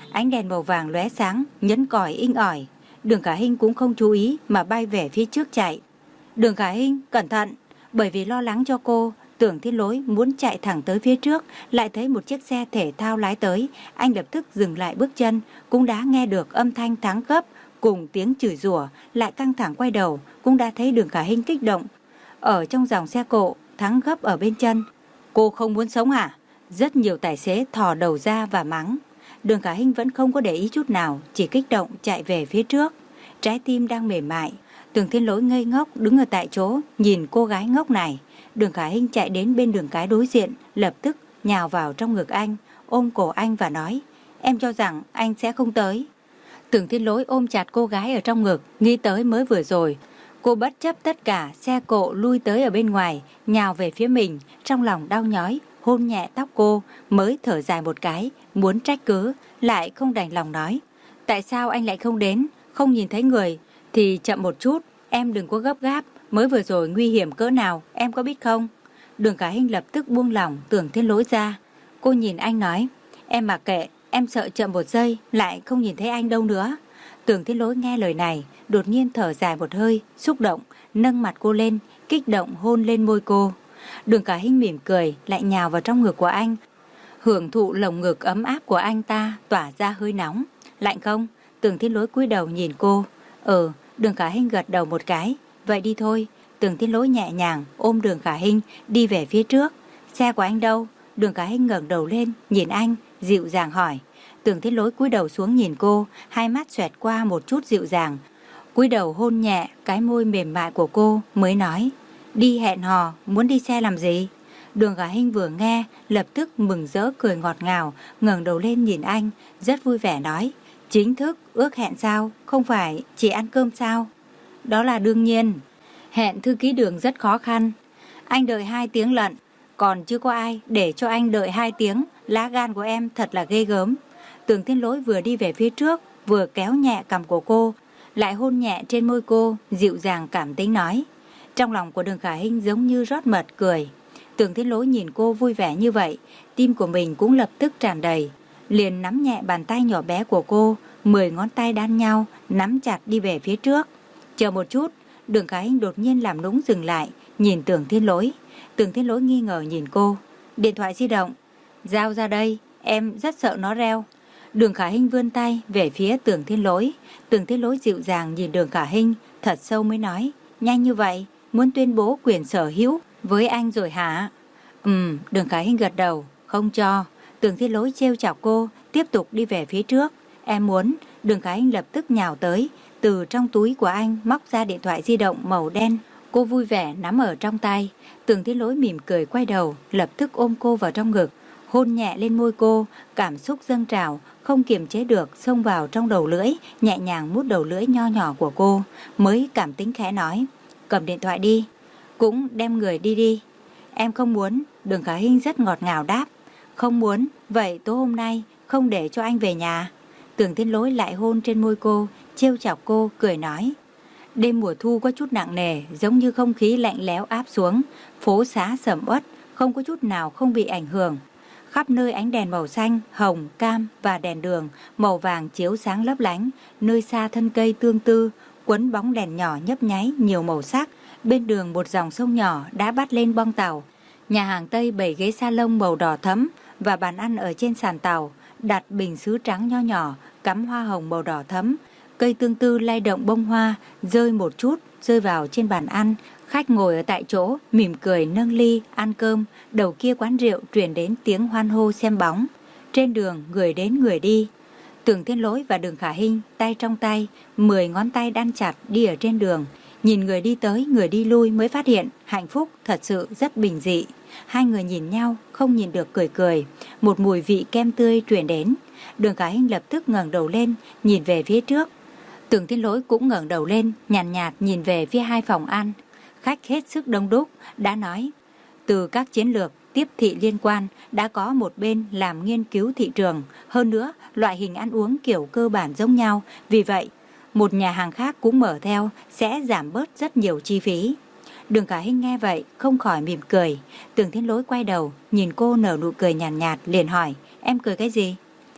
Ánh đèn màu vàng lóe sáng, nhấn còi inh ỏi. Đường Khả Hinh cũng không chú ý mà bay về phía trước chạy. Đường Khả Hinh, cẩn thận! Bởi vì lo lắng cho cô, Tưởng Thiên Lỗi muốn chạy thẳng tới phía trước, lại thấy một chiếc xe thể thao lái tới. Anh lập tức dừng lại bước chân, cũng đã nghe được âm thanh thắng gấp cùng tiếng chửi rủa, lại căng thẳng quay đầu, cũng đã thấy Đường Khả Hinh kích động. Ở trong dòng xe cộ, thắng gấp ở bên chân. Cô không muốn sống hả? Rất nhiều tài xế thò đầu ra và mắng. Đường Khả Hinh vẫn không có để ý chút nào, chỉ kích động chạy về phía trước. Trái tim đang mềm mại. Tưởng Thiên Lỗi ngây ngốc đứng ở tại chỗ, nhìn cô gái ngốc này. Đường Khả Hinh chạy đến bên đường cái đối diện, lập tức nhào vào trong ngực anh, ôm cổ anh và nói, em cho rằng anh sẽ không tới. Tưởng Thiên Lỗi ôm chặt cô gái ở trong ngực, nghĩ tới mới vừa rồi. Cô bất chấp tất cả, xe cộ lui tới ở bên ngoài, nhào về phía mình, trong lòng đau nhói, hôn nhẹ tóc cô, mới thở dài một cái, muốn trách cứ, lại không đành lòng nói. Tại sao anh lại không đến, không nhìn thấy người, thì chậm một chút, em đừng có gấp gáp, mới vừa rồi nguy hiểm cỡ nào, em có biết không? Đường Khả Hinh lập tức buông lỏng Tưởng Thiên Lỗi ra. Cô nhìn anh nói, em mặc kệ, em sợ chậm một giây, lại không nhìn thấy anh đâu nữa. Tưởng Thiên Lỗi nghe lời này, đột nhiên thở dài một hơi, xúc động, nâng mặt cô lên, kích động hôn lên môi cô. Đường Khả Hinh mỉm cười, lại nhào vào trong ngực của anh, hưởng thụ lồng ngực ấm áp của anh ta tỏa ra hơi nóng. Lạnh không? Tưởng Thiên Lỗi cúi đầu nhìn cô. Ừ, Đường Khả Hinh gật đầu một cái. Vậy đi thôi. Tưởng Thiên Lỗi nhẹ nhàng ôm Đường Khả Hinh đi về phía trước. Xe của anh đâu? Đường Khả Hinh ngẩng đầu lên nhìn anh, dịu dàng hỏi. Tưởng Thiên Lỗi cúi đầu xuống nhìn cô, hai mắt xoẹt qua một chút dịu dàng, cúi đầu hôn nhẹ cái môi mềm mại của cô, mới nói, đi hẹn hò, muốn đi xe làm gì? Đường Khả Hinh vừa nghe, lập tức mừng rỡ cười ngọt ngào, ngẩng đầu lên nhìn anh, rất vui vẻ nói, chính thức ước hẹn sao, không phải chỉ ăn cơm sao? Đó là đương nhiên, hẹn thư ký Đường rất khó khăn. Anh đợi hai tiếng lận, còn chưa có ai để cho anh đợi hai tiếng, lá gan của em thật là ghê gớm. Tưởng Thiên Lỗi vừa đi về phía trước, vừa kéo nhẹ cằm của cô, lại hôn nhẹ trên môi cô, dịu dàng cảm tính nói. Trong lòng của Đường Khả Hinh giống như rót mật cười. Tưởng Thiên Lỗi nhìn cô vui vẻ như vậy, tim của mình cũng lập tức tràn đầy, liền nắm nhẹ bàn tay nhỏ bé của cô, mười ngón tay đan nhau, nắm chặt đi về phía trước. Chờ một chút, Đường Khả Hinh đột nhiên làm nũng dừng lại, nhìn Tưởng Thiên Lỗi. Tưởng Thiên Lỗi nghi ngờ nhìn cô. Điện thoại di động, giao ra đây, em rất sợ nó reo. Đường Khả Hinh vươn tay về phía Tưởng Thiên Lỗi. Tưởng Thiên Lỗi dịu dàng nhìn Đường Khả Hinh, thật sâu mới nói, nhanh như vậy, muốn tuyên bố quyền sở hữu với anh rồi hả? Ừm, Đường Khả Hinh gật đầu, không cho. Tưởng Thiên Lỗi trêu chọc cô, tiếp tục đi về phía trước. Em muốn. Đường Khả Hinh lập tức nhào tới, từ trong túi của anh móc ra điện thoại di động màu đen. Cô vui vẻ nắm ở trong tay. Tưởng Thiên Lỗi mỉm cười quay đầu, lập tức ôm cô vào trong ngực, hôn nhẹ lên môi cô, cảm xúc dâng trào, không kiềm chế được xông vào trong đầu lưỡi, nhẹ nhàng mút đầu lưỡi nho nhỏ của cô, mới cảm tính khẽ nói, cầm điện thoại đi, cũng đem người đi đi. Em không muốn. Đường Khả Hinh rất ngọt ngào đáp. Không muốn, vậy tối hôm nay không để cho anh về nhà. Tưởng Thiên Lỗi lại hôn trên môi cô, trêu chọc cô, cười nói. Đêm mùa thu có chút nặng nề, giống như không khí lạnh lẽo áp xuống, phố xá sầm uất, không có chút nào không bị ảnh hưởng. Khắp nơi ánh đèn màu xanh, hồng, cam và đèn đường màu vàng chiếu sáng lấp lánh, nơi xa thân cây tương tư, quấn bóng đèn nhỏ nhấp nháy nhiều màu sắc. Bên đường một dòng sông nhỏ đã bắt lên bong tàu. Nhà hàng Tây bày ghế salon màu đỏ thẫm và bàn ăn ở trên sàn tàu, đặt bình sứ trắng nho nhỏ, cắm hoa hồng màu đỏ thẫm. Cây tương tư lay động bông hoa, rơi một chút, rơi vào trên bàn ăn. Khách ngồi ở tại chỗ, mỉm cười nâng ly, ăn cơm. Đầu kia quán rượu truyền đến tiếng hoan hô xem bóng. Trên đường, người đến người đi. Tưởng Thiên Lỗi và Đường Khả Hinh, tay trong tay, mười ngón tay đan chặt đi ở trên đường. Nhìn người đi tới, người đi lui mới phát hiện hạnh phúc thật sự rất bình dị. Hai người nhìn nhau, không nhìn được cười cười. Một mùi vị kem tươi truyền đến. Đường Khả Hinh lập tức ngẩng đầu lên, nhìn về phía trước. Tưởng Thiên Lỗi cũng ngẩng đầu lên, nhàn nhạt, nhạt nhìn về phía hai phòng ăn. Khách hết sức đông đúc, đã nói. Từ các chiến lược tiếp thị liên quan, đã có một bên làm nghiên cứu thị trường. Hơn nữa, loại hình ăn uống kiểu cơ bản giống nhau. Vì vậy, một nhà hàng khác cũng mở theo, sẽ giảm bớt rất nhiều chi phí. Đường Khả Hinh nghe vậy, không khỏi mỉm cười. Tưởng Thiên Lỗi quay đầu, nhìn cô nở nụ cười nhàn nhạt, nhạt, liền hỏi, em cười cái gì?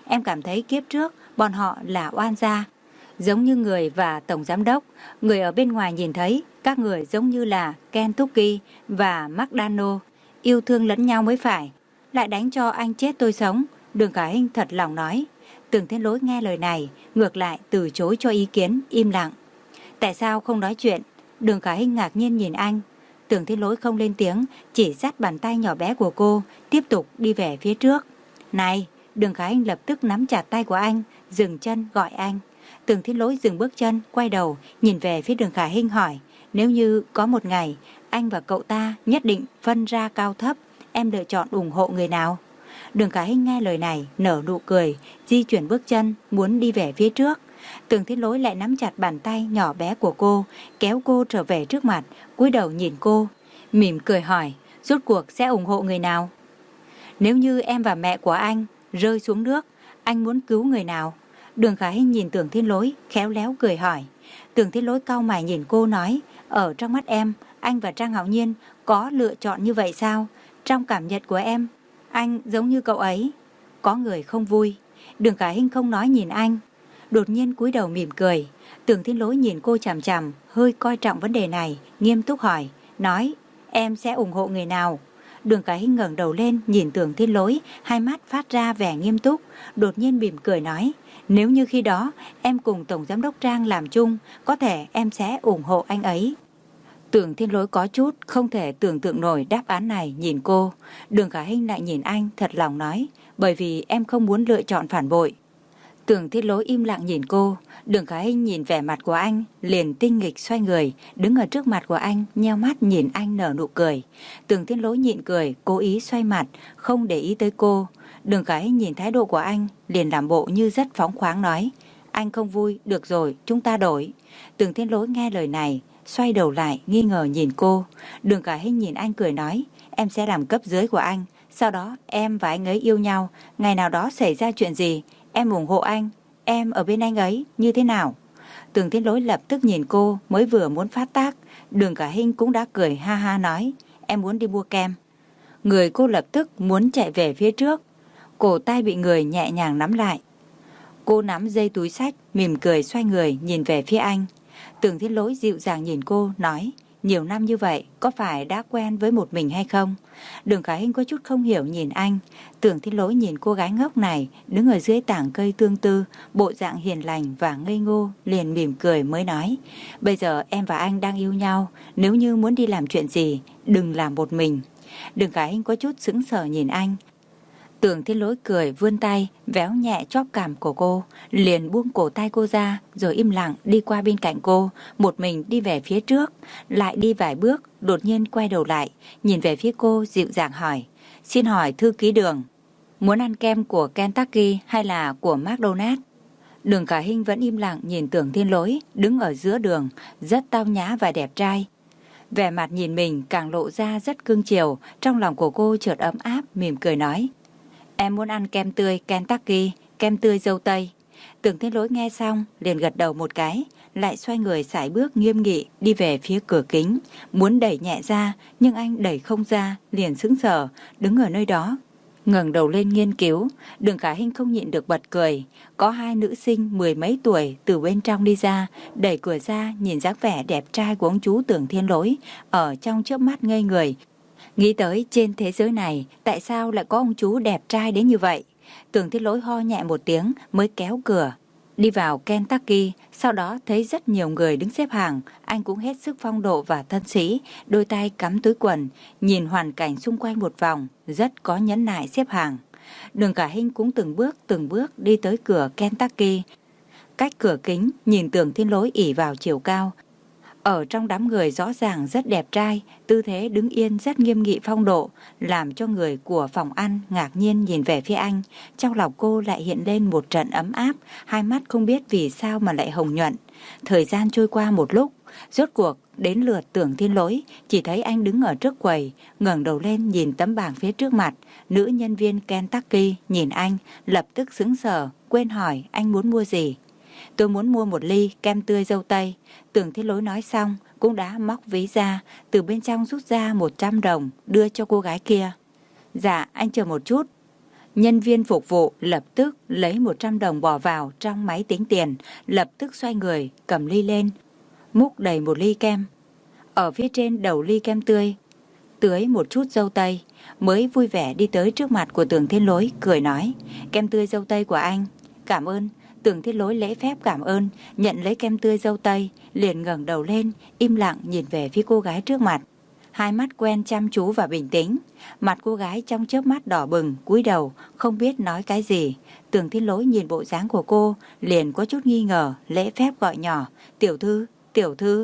em cảm thấy kiếp trước bọn họ là oan gia. Giống như người và tổng giám đốc, người ở bên ngoài nhìn thấy các người giống như là Kentucky và McDonald, yêu thương lẫn nhau mới phải, lại đánh cho anh chết tôi sống. Đường Khả Hinh thật lòng nói. Tưởng Thiên Lỗi nghe lời này, ngược lại từ chối cho ý kiến, im lặng. Tại sao không nói chuyện? Đường Khả Hinh ngạc nhiên nhìn anh. Tưởng Thiên Lỗi không lên tiếng, chỉ dắt bàn tay nhỏ bé của cô, tiếp tục đi về phía trước. Này! Đường Khả Hinh lập tức nắm chặt tay của anh, dừng chân gọi anh. Tưởng Thiên Lỗi dừng bước chân, quay đầu, nhìn về phía Đường Khả Hinh hỏi. Nếu như có một ngày, anh và cậu ta nhất định phân ra cao thấp, em lựa chọn ủng hộ người nào? Đường Khả Hinh nghe lời này, nở nụ cười, di chuyển bước chân, muốn đi về phía trước. Tưởng Thiên Lỗi lại nắm chặt bàn tay nhỏ bé của cô, kéo cô trở về trước mặt, cúi đầu nhìn cô, mỉm cười hỏi, rốt cuộc sẽ ủng hộ người nào? Nếu như em và mẹ của anh rơi xuống nước, anh muốn cứu người nào? Đường Khả Hinh nhìn Tưởng Thiên Lỗi, khéo léo cười hỏi. Tưởng Thiên Lỗi cau mày nhìn cô nói, ở trong mắt em, anh và Trang Hạo Nhiên có lựa chọn như vậy sao? Trong cảm nhận của em, anh giống như cậu ấy. Có người không vui. Đường Khả Hinh không nói nhìn anh, đột nhiên cúi đầu mỉm cười. Tưởng Thiên Lỗi nhìn cô chằm chằm, hơi coi trọng vấn đề này, nghiêm túc hỏi, nói, em sẽ ủng hộ người nào? Đường Khả Hinh ngẩng đầu lên nhìn Tưởng Thiên Lỗi, hai mắt phát ra vẻ nghiêm túc, đột nhiên mỉm cười nói, nếu như khi đó em cùng Tổng Giám đốc Trang làm chung, có thể em sẽ ủng hộ anh ấy. Tưởng Thiên Lỗi có chút không thể tưởng tượng nổi đáp án này nhìn cô. Đường Khả Hinh lại nhìn anh thật lòng nói, bởi vì em không muốn lựa chọn phản bội. Tưởng Thiên Lỗi im lặng nhìn cô. Đường Khả Hinh nhìn vẻ mặt của anh, liền tinh nghịch xoay người, đứng ở trước mặt của anh, nheo mắt nhìn anh nở nụ cười. Tưởng Thiên Lỗi nhịn cười, cố ý xoay mặt, không để ý tới cô. Đường Khả Hinh nhìn thái độ của anh, liền làm bộ như rất phóng khoáng nói, anh không vui, được rồi, chúng ta đổi. Tưởng Thiên Lỗi nghe lời này, xoay đầu lại, nghi ngờ nhìn cô. Đường Khả Hinh nhìn anh cười nói, em sẽ làm cấp dưới của anh, sau đó em và anh ấy yêu nhau, ngày nào đó xảy ra chuyện gì, em ủng hộ anh, em ở bên anh ấy, như thế nào? Tưởng Thiên Lỗi lập tức nhìn cô, mới vừa muốn phát tác, Đường Khả Hinh cũng đã cười ha ha nói, em muốn đi mua kem. Người cô lập tức muốn chạy về phía trước, cổ tay bị người nhẹ nhàng nắm lại. Cô nắm dây túi xách, mỉm cười xoay người nhìn về phía anh. Tưởng Thiên Lỗi dịu dàng nhìn cô, nói, nhiều năm như vậy, có phải đã quen với một mình hay không? Đường Khả Hinh có chút không hiểu nhìn anh. Tưởng Thiên Lỗi nhìn cô gái ngốc này, đứng ở dưới tảng cây tương tư, bộ dạng hiền lành và ngây ngô, liền mỉm cười mới nói, bây giờ em và anh đang yêu nhau, nếu như muốn đi làm chuyện gì, đừng làm một mình. Đường Khả Hinh có chút sững sờ nhìn anh. Tưởng Thiên Lỗi cười vươn tay, véo nhẹ chóp cằm của cô, liền buông cổ tay cô ra, rồi im lặng đi qua bên cạnh cô, một mình đi về phía trước, lại đi vài bước, đột nhiên quay đầu lại, nhìn về phía cô dịu dàng hỏi, xin hỏi thư ký Đường, muốn ăn kem của Kentucky hay là của McDonald? Đường Khả Hinh vẫn im lặng nhìn Tưởng Thiên Lỗi, đứng ở giữa đường, rất tao nhã và đẹp trai. Vẻ mặt nhìn mình càng lộ ra rất cưng chiều, trong lòng của cô chợt ấm áp, mỉm cười nói, em muốn ăn kem tươi Kentucky, kem tươi dâu tây. Tưởng Thiên Lỗi nghe xong, liền gật đầu một cái, lại xoay người sải bước nghiêm nghị đi về phía cửa kính, muốn đẩy nhẹ ra, nhưng anh đẩy không ra, liền sững sờ, đứng ở nơi đó, ngẩng đầu lên nghiên cứu. Đường Khả Hinh không nhịn được bật cười. Có hai nữ sinh mười mấy tuổi từ bên trong đi ra, đẩy cửa ra, nhìn dáng vẻ đẹp trai của ông chú Tưởng Thiên Lỗi, ở trong chớp mắt ngây người. Nghĩ tới trên thế giới này, tại sao lại có ông chú đẹp trai đến như vậy? Tưởng Thiên Lỗi ho nhẹ một tiếng mới kéo cửa đi vào Kentucky. Sau đó thấy rất nhiều người đứng xếp hàng, anh cũng hết sức phong độ và thân sĩ, đôi tay cắm túi quần, nhìn hoàn cảnh xung quanh một vòng, rất có nhẫn nại xếp hàng. Đường Khả Hinh cũng từng bước từng bước đi tới cửa Kentucky. Cách cửa kính nhìn Tưởng Thiên Lỗi ỷ vào chiều cao, ở trong đám người rõ ràng rất đẹp trai, tư thế đứng yên rất nghiêm nghị phong độ, làm cho người của phòng ăn ngạc nhiên nhìn về phía anh. Trong lòng cô lại hiện lên một trận ấm áp, hai mắt không biết vì sao mà lại hồng nhuận. Thời gian trôi qua một lúc, rốt cuộc đến lượt Tưởng Thiên Lỗi, chỉ thấy anh đứng ở trước quầy, ngẩng đầu lên nhìn tấm bảng phía trước mặt. Nữ nhân viên Kentucky nhìn anh, lập tức sững sờ, quên hỏi anh muốn mua gì. Tôi muốn mua một ly kem tươi dâu tây. Tưởng Thiên Lỗi nói xong, cũng đã móc ví ra, từ bên trong rút ra một trăm đồng, đưa cho cô gái kia. Dạ, anh chờ một chút. Nhân viên phục vụ lập tức lấy một trăm đồng bỏ vào trong máy tính tiền, lập tức xoay người, cầm ly lên, múc đầy một ly kem. Ở phía trên đầu ly kem tươi, tưới một chút dâu tây, mới vui vẻ đi tới trước mặt của Tưởng Thiên Lỗi, cười nói: kem tươi dâu tây của anh. Cảm ơn. Tưởng Thiên Lỗi lễ phép cảm ơn, nhận lấy kem tươi dâu tây, liền ngẩng đầu lên, im lặng nhìn về phía cô gái trước mặt. Hai mắt quen chăm chú và bình tĩnh. Mặt cô gái trong chớp mắt đỏ bừng, cúi đầu, không biết nói cái gì. Tưởng Thiên Lỗi nhìn bộ dáng của cô, liền có chút nghi ngờ, lễ phép gọi nhỏ: tiểu thư, tiểu thư.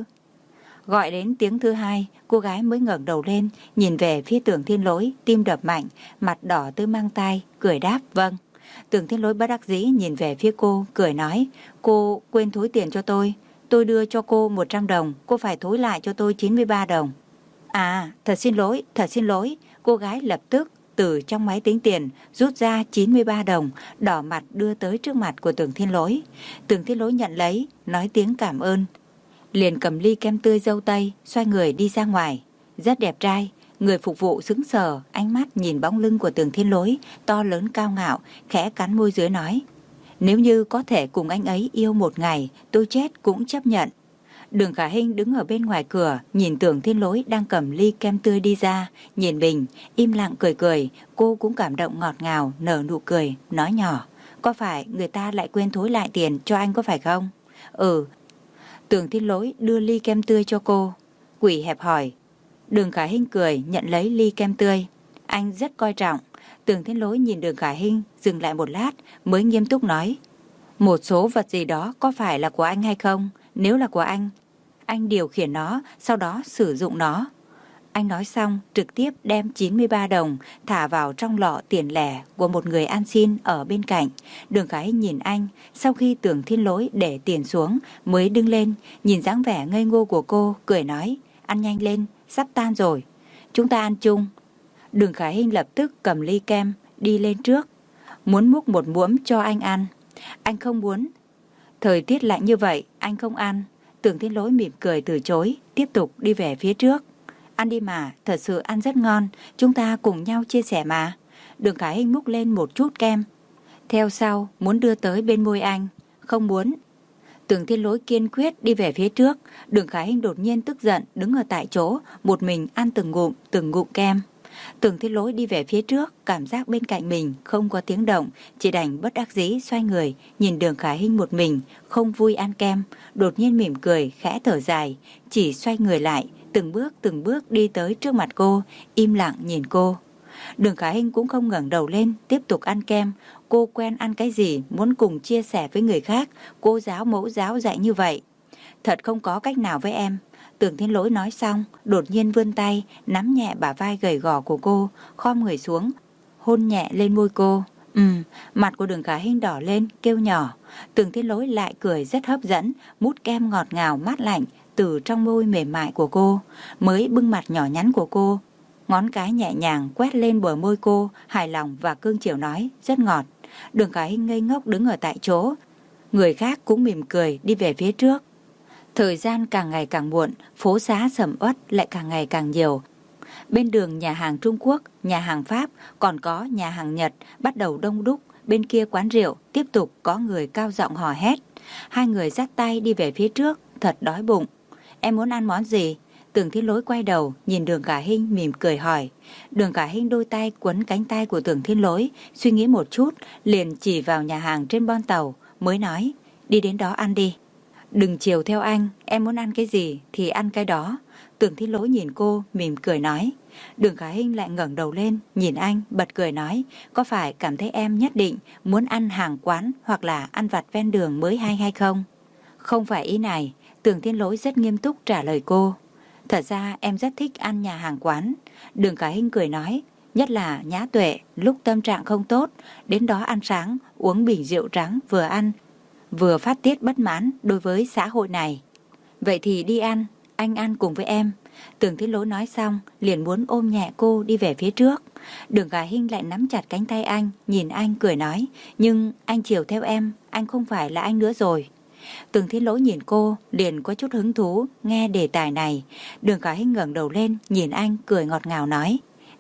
Gọi đến tiếng thứ hai, cô gái mới ngẩng đầu lên, nhìn về phía Tưởng Thiên Lỗi, tim đập mạnh, mặt đỏ tới mang tai, cười đáp: vâng. Tưởng Thiên Lỗi bất đắc dĩ nhìn về phía cô, cười nói: cô quên thối tiền cho tôi. Tôi đưa cho cô một trăm đồng, cô phải thối lại cho tôi chín mươi ba đồng. À, thật xin lỗi, thật xin lỗi. Cô gái lập tức từ trong máy tính tiền rút ra chín mươi ba đồng, đỏ mặt đưa tới trước mặt của Tưởng Thiên Lỗi. Tưởng Thiên Lỗi nhận lấy, nói tiếng cảm ơn, liền cầm ly kem tươi dâu tây, xoay người đi ra ngoài. Rất đẹp trai. Người phục vụ sững sờ, ánh mắt nhìn bóng lưng của Tưởng Thiên Lỗi, to lớn cao ngạo, khẽ cắn môi dưới nói: nếu như có thể cùng anh ấy yêu một ngày, tôi chết cũng chấp nhận. Đường Khả Hinh đứng ở bên ngoài cửa, nhìn Tưởng Thiên Lỗi đang cầm ly kem tươi đi ra, nhìn mình, im lặng cười cười. Cô cũng cảm động ngọt ngào, nở nụ cười, nói nhỏ: có phải người ta lại quên thối lại tiền cho anh có phải không? Ừ. Tưởng Thiên Lỗi đưa ly kem tươi cho cô. Quỷ hẹp hỏi. Đường Khả Hinh cười nhận lấy ly kem tươi. Anh rất coi trọng. Tưởng Thiên Lỗi nhìn Đường Khả Hinh, dừng lại một lát, mới nghiêm túc nói: một số vật gì đó có phải là của anh hay không? Nếu là của anh, anh điều khiển nó, sau đó sử dụng nó. Anh nói xong, trực tiếp đem chín mươi ba đồng thả vào trong lọ tiền lẻ của một người ăn xin ở bên cạnh. Đường Khả Hinh nhìn anh, sau khi Tưởng Thiên Lỗi để tiền xuống, mới đứng lên, nhìn dáng vẻ ngây ngô của cô, cười nói: ăn nhanh lên, sắp tan rồi. Chúng ta ăn chung. Đường Khả Hinh lập tức cầm ly kem, đi lên trước, muốn múc một muỗng cho anh ăn. Anh không muốn. Thời tiết lạnh như vậy, anh không ăn. Tưởng Thiên Lỗi mỉm cười từ chối, tiếp tục đi về phía trước. Ăn đi mà, thật sự ăn rất ngon, chúng ta cùng nhau chia sẻ mà. Đường Khả Hinh múc lên một chút kem, theo sau muốn đưa tới bên môi anh. Không muốn. Tưởng Thiên Lỗi kiên quyết đi về phía trước. Đường Khả Hinh đột nhiên tức giận, đứng ở tại chỗ, một mình ăn từng ngụm, từng ngụm kem. Tưởng Thiên Lỗi đi về phía trước, cảm giác bên cạnh mình không có tiếng động, chỉ đành bất đắc dĩ xoay người, nhìn Đường Khả Hinh một mình, không vui ăn kem, đột nhiên mỉm cười, khẽ thở dài, chỉ xoay người lại, từng bước từng bước đi tới trước mặt cô, im lặng nhìn cô. Đường Khả Hinh cũng không ngẩng đầu lên, tiếp tục ăn kem. Cô quen ăn cái gì muốn cùng chia sẻ với người khác, cô giáo mẫu giáo dạy như vậy. Thật không có cách nào với em. Tưởng Thiên Lỗi nói xong, đột nhiên vươn tay, nắm nhẹ bả vai gầy gò của cô, khom người xuống, hôn nhẹ lên môi cô. Ừm, mặt của Đường Khả Hinh đỏ lên, kêu nhỏ. Tưởng Thiên Lỗi lại cười rất hấp dẫn, mút kem ngọt ngào mát lạnh từ trong môi mềm mại của cô, mới bưng mặt nhỏ nhắn của cô, ngón cái nhẹ nhàng quét lên bờ môi cô, hài lòng và cương chiều nói: rất ngọt. Đường Khả Hinh ngây ngốc đứng ở tại chỗ, người khác cũng mỉm cười đi về phía trước. Thời gian càng ngày càng muộn, phố xá sầm uất lại càng ngày càng nhiều. Bên đường nhà hàng Trung Quốc, nhà hàng Pháp, còn có nhà hàng Nhật bắt đầu đông đúc. Bên kia quán rượu tiếp tục có người cao giọng hò hét. Hai người dắt tay đi về phía trước, thật đói bụng. Em muốn ăn món gì? Tưởng Thiên Lỗi quay đầu nhìn Đường Khả Hinh mỉm cười hỏi. Đường Khả Hinh đôi tay quấn cánh tay của Tưởng Thiên Lỗi, suy nghĩ một chút, liền chỉ vào nhà hàng trên bon tàu, mới nói: đi đến đó ăn đi. Đừng chiều theo anh, em muốn ăn cái gì thì ăn cái đó. Tưởng Thiên Lỗi nhìn cô, mỉm cười nói. Đường Khả Hinh lại ngẩng đầu lên, nhìn anh, bật cười nói: có phải cảm thấy em nhất định muốn ăn hàng quán hoặc là ăn vặt ven đường mới hay hay không? Không phải ý này. Tưởng Thiên Lỗi rất nghiêm túc trả lời cô. Thật ra em rất thích ăn nhà hàng quán. Đường Khả Hinh cười nói: nhất là Nhã Tuệ, lúc tâm trạng không tốt, đến đó ăn sáng, uống bình rượu trắng, vừa ăn vừa phát tiết bất mãn đối với xã hội này. Vậy thì đi ăn, anh ăn cùng với em. Tưởng Thiên Lỗi nói xong, liền muốn ôm nhẹ cô đi về phía trước. Đường Khả Hinh lại nắm chặt cánh tay anh, nhìn anh cười nói: nhưng anh chiều theo em, anh không phải là anh nữa rồi. Tưởng Thiên Lỗi nhìn cô, liền có chút hứng thú nghe đề tài này. Đường Khả Hinh ngẩng đầu lên, nhìn anh cười ngọt ngào nói: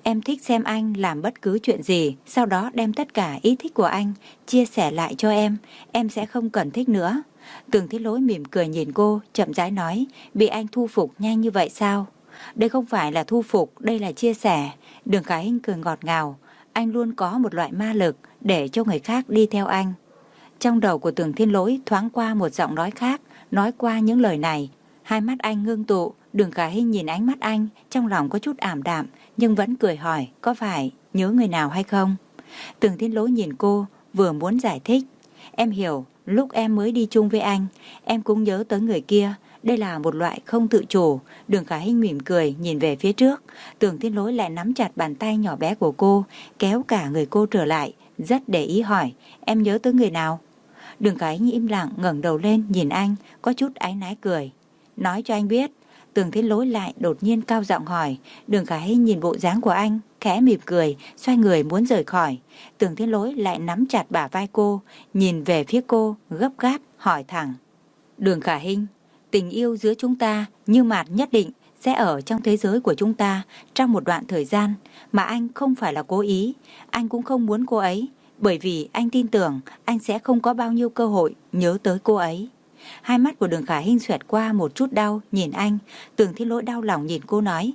Em thích xem anh làm bất cứ chuyện gì, sau đó đem tất cả ý thích của anh chia sẻ lại cho em, em sẽ không cần thích nữa. Tưởng Thiết Lỗi mỉm cười nhìn cô, chậm rãi nói, bị anh thu phục nhanh như vậy sao? Đây không phải là thu phục, đây là chia sẻ. Đường Khả Hinh cười ngọt ngào, anh luôn có một loại ma lực để cho người khác đi theo anh. Trong đầu của Tưởng Thiên Lỗi thoáng qua một giọng nói khác, nói qua những lời này. Hai mắt anh ngưng tụ, Đường Khả Hinh nhìn ánh mắt anh, trong lòng có chút ảm đạm, nhưng vẫn cười hỏi, có phải nhớ người nào hay không? Tưởng Thiên Lỗi nhìn cô, vừa muốn giải thích. Em hiểu, lúc em mới đi chung với anh, em cũng nhớ tới người kia. Đây là một loại không tự chủ. Đường Khả Hinh mỉm cười nhìn về phía trước. Tưởng Thiên Lỗi lại nắm chặt bàn tay nhỏ bé của cô, kéo cả người cô trở lại, rất để ý hỏi, em nhớ tới người nào? Đường Khả Hinh im lặng ngẩng đầu lên nhìn anh, có chút áy náy cười. Nói cho anh biết. Tưởng Thiên Lỗi lại đột nhiên cao giọng hỏi. Đường Khả Hinh nhìn bộ dáng của anh, khẽ mỉm cười, xoay người muốn rời khỏi. Tưởng Thiên Lỗi lại nắm chặt bả vai cô, nhìn về phía cô, gấp gáp, hỏi thẳng. Đường Khả Hinh, tình yêu giữa chúng ta như mạt nhất định sẽ ở trong thế giới của chúng ta trong một đoạn thời gian mà anh không phải là cố ý, anh cũng không muốn cô ấy, bởi vì anh tin tưởng anh sẽ không có bao nhiêu cơ hội nhớ tới cô ấy. Hai mắt của Đường Khả Hinh xoẹt qua một chút đau nhìn anh. Tưởng Thiên Lỗi đau lòng nhìn cô nói,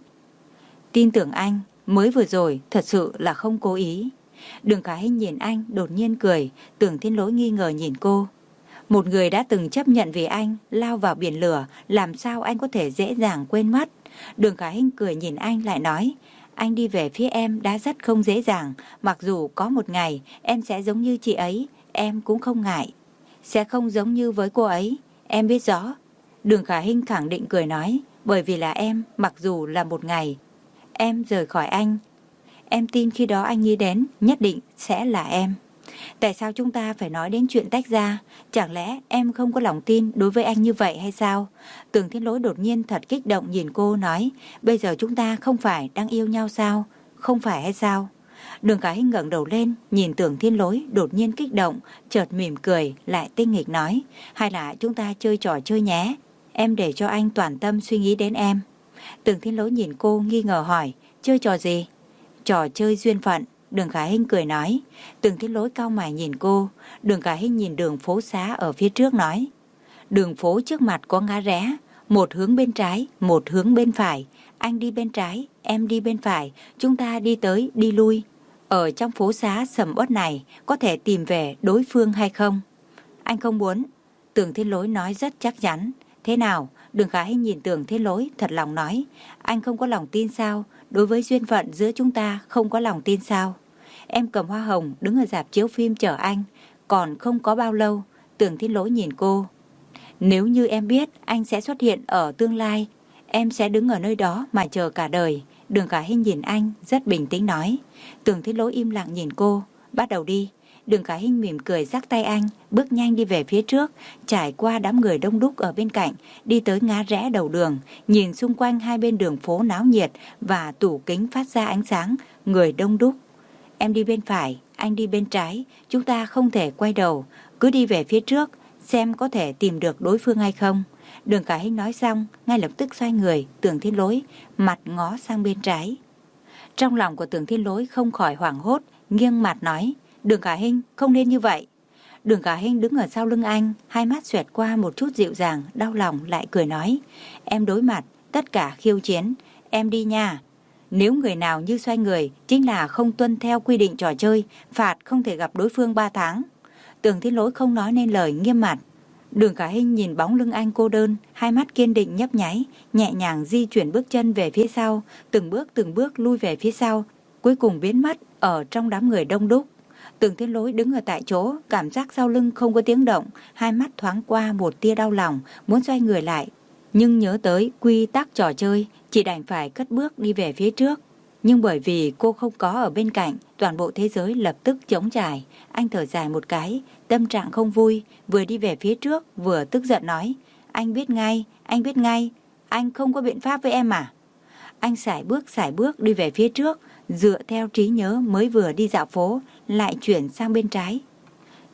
tin tưởng anh, mới vừa rồi thật sự là không cố ý. Đường Khả Hinh nhìn anh đột nhiên cười. Tưởng Thiên Lỗi nghi ngờ nhìn cô. Một người đã từng chấp nhận vì anh lao vào biển lửa, làm sao anh có thể dễ dàng quên mất? Đường Khả Hinh cười nhìn anh lại nói, anh đi về phía em đã rất không dễ dàng, mặc dù có một ngày em sẽ giống như chị ấy, em cũng không ngại. Sẽ không giống như với cô ấy, em biết rõ. Đường Khả Hinh khẳng định cười nói, bởi vì là em, mặc dù là một ngày em rời khỏi anh, em tin khi đó anh nghĩ đến nhất định sẽ là em. Tại sao chúng ta phải nói đến chuyện tách ra? Chẳng lẽ em không có lòng tin đối với anh như vậy hay sao? Tưởng Thiên Lỗi đột nhiên thật kích động nhìn cô nói, bây giờ chúng ta không phải đang yêu nhau sao? Không phải hay sao? Đường Khả Hinh ngẩng đầu lên, nhìn Tưởng Thiên Lỗi đột nhiên kích động, chợt mỉm cười, lại tinh nghịch nói, hay là chúng ta chơi trò chơi nhé, em để cho anh toàn tâm suy nghĩ đến em. Tưởng Thiên Lỗi nhìn cô nghi ngờ hỏi, chơi trò gì? Trò chơi duyên phận. Đường Khả Hinh cười nói. Tưởng Thiên Lỗi cau mày nhìn cô. Đường Khả Hinh nhìn đường phố xá ở phía trước nói, đường phố trước mặt có ngã rẽ, một hướng bên trái, một hướng bên phải. Anh đi bên trái, em đi bên phải, chúng ta đi tới đi lui. Ở trong phố xá sầm uất này có thể tìm về đối phương hay không? Anh không muốn. Tưởng Thiên Lỗi nói rất chắc chắn. Thế nào? Đường Khả Hinh nhìn Tưởng Thiên Lỗi thật lòng nói, anh không có lòng tin sao? Đối với duyên phận giữa chúng ta không có lòng tin sao? Em cầm hoa hồng đứng ở rạp chiếu phim chờ anh, còn không có bao lâu. Tưởng Thiên Lỗi nhìn cô. Nếu như em biết anh sẽ xuất hiện ở tương lai, em sẽ đứng ở nơi đó mà chờ cả đời. Đường Khả Hinh nhìn anh rất bình tĩnh nói. Tưởng Thiên Lỗi im lặng nhìn cô. Bắt đầu đi. Đường Khả Hinh mỉm cười dắt tay anh, bước nhanh đi về phía trước, trải qua đám người đông đúc ở bên cạnh, đi tới ngã rẽ đầu đường, nhìn xung quanh hai bên đường phố náo nhiệt và tủ kính phát ra ánh sáng, người đông đúc. Em đi bên phải, anh đi bên trái, chúng ta không thể quay đầu, cứ đi về phía trước, xem có thể tìm được đối phương hay không. Đường Khả Hinh nói xong, ngay lập tức xoay người. Tưởng Thiên Lỗi mặt ngó sang bên trái. Trong lòng của Tưởng Thiên Lỗi không khỏi hoảng hốt, nghiêng mặt nói, Đường Khả Hinh, không nên như vậy. Đường Khả Hinh đứng ở sau lưng anh, hai mắt xoẹt qua một chút dịu dàng, đau lòng lại cười nói, em đối mặt tất cả khiêu chiến, em đi nha. Nếu người nào như xoay người chính là không tuân theo quy định trò chơi, phạt không thể gặp đối phương ba tháng. Tưởng Thiên Lỗi không nói nên lời, nghiêm mặt. Đường Khả Hinh nhìn bóng lưng anh cô đơn, hai mắt kiên định nhấp nháy, nhẹ nhàng di chuyển bước chân về phía sau, từng bước từng bước lui về phía sau, cuối cùng biến mất ở trong đám người đông đúc. Tưởng Thiên Lỗi đứng ở tại chỗ, cảm giác sau lưng không có tiếng động, hai mắt thoáng qua một tia đau lòng, muốn xoay người lại, nhưng nhớ tới quy tắc trò chơi, chỉ đành phải cất bước đi về phía trước. Nhưng bởi vì cô không có ở bên cạnh, toàn bộ thế giới lập tức trống trải. Anh thở dài một cái, tâm trạng không vui, vừa đi về phía trước vừa tức giận nói, anh biết ngay, anh biết ngay, anh không có biện pháp với em à? Anh sải bước sải bước đi về phía trước, dựa theo trí nhớ mới vừa đi dạo phố, lại chuyển sang bên trái.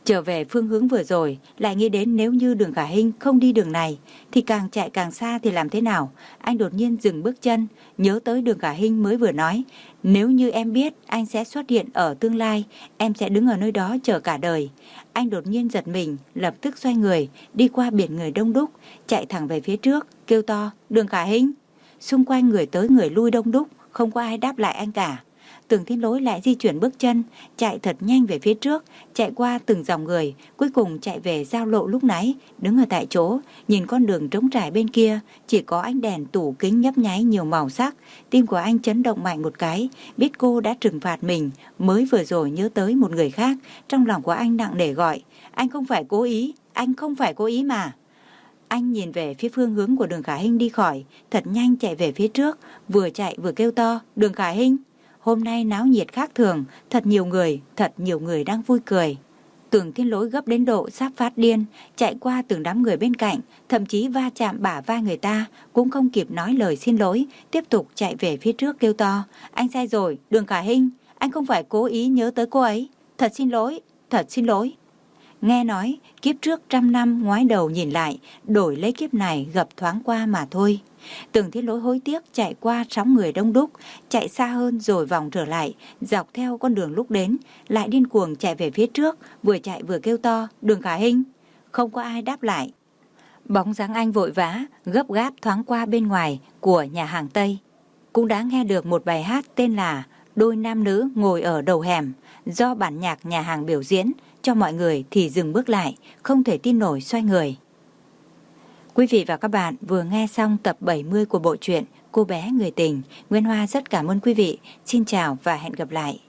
Trở về phương hướng vừa rồi, lại nghĩ đến nếu như Đường Khả Hinh không đi đường này, thì càng chạy càng xa thì làm thế nào? Anh đột nhiên dừng bước chân, nhớ tới Đường Khả Hinh mới vừa nói, nếu như em biết anh sẽ xuất hiện ở tương lai, em sẽ đứng ở nơi đó chờ cả đời. Anh đột nhiên giật mình, lập tức xoay người, đi qua biển người đông đúc, chạy thẳng về phía trước, kêu to, Đường Khả Hinh. Xung quanh người tới người lui đông đúc, không có ai đáp lại anh cả. Tưởng Thiên Lỗi lại di chuyển bước chân, chạy thật nhanh về phía trước, chạy qua từng dòng người, cuối cùng chạy về giao lộ lúc nãy, đứng ở tại chỗ, nhìn con đường trống trải bên kia, chỉ có ánh đèn tủ kính nhấp nháy nhiều màu sắc. Tim của anh chấn động mạnh một cái, biết cô đã trừng phạt mình, mới vừa rồi nhớ tới một người khác, trong lòng của anh nặng nề gọi, anh không phải cố ý, anh không phải cố ý mà. Anh nhìn về phía phương hướng của Đường Khả Hinh đi khỏi, thật nhanh chạy về phía trước, vừa chạy vừa kêu to, Đường Khả Hinh. Hôm nay náo nhiệt khác thường, thật nhiều người, thật nhiều người đang vui cười. Tưởng Thiên Lỗi gấp đến độ sắp phát điên, chạy qua từng đám người bên cạnh, thậm chí va chạm bả vai người ta, cũng không kịp nói lời xin lỗi, tiếp tục chạy về phía trước kêu to, anh sai rồi, Đường Khả Hinh, anh không phải cố ý nhớ tới cô ấy, thật xin lỗi, thật xin lỗi. Nghe nói, kiếp trước trăm năm ngoái đầu nhìn lại, đổi lấy kiếp này gặp thoáng qua mà thôi. Tưởng Thiên Lỗi hối tiếc chạy qua sóng người đông đúc, chạy xa hơn rồi vòng trở lại, dọc theo con đường lúc đến, lại điên cuồng chạy về phía trước, vừa chạy vừa kêu to, Đường Khả Hinh. Không có ai đáp lại. Bóng dáng anh vội vã, gấp gáp thoáng qua bên ngoài của nhà hàng Tây. Cũng đã nghe được một bài hát tên là Đôi nam nữ ngồi ở đầu hẻm, do bản nhạc nhà hàng biểu diễn, cho mọi người thì dừng bước lại, không thể tin nổi xoay người. Quý vị và các bạn vừa nghe xong tập bảy mươi của bộ truyện Cô bé người tình. Nguyên Hoa rất cảm ơn quý vị. Xin chào và hẹn gặp lại.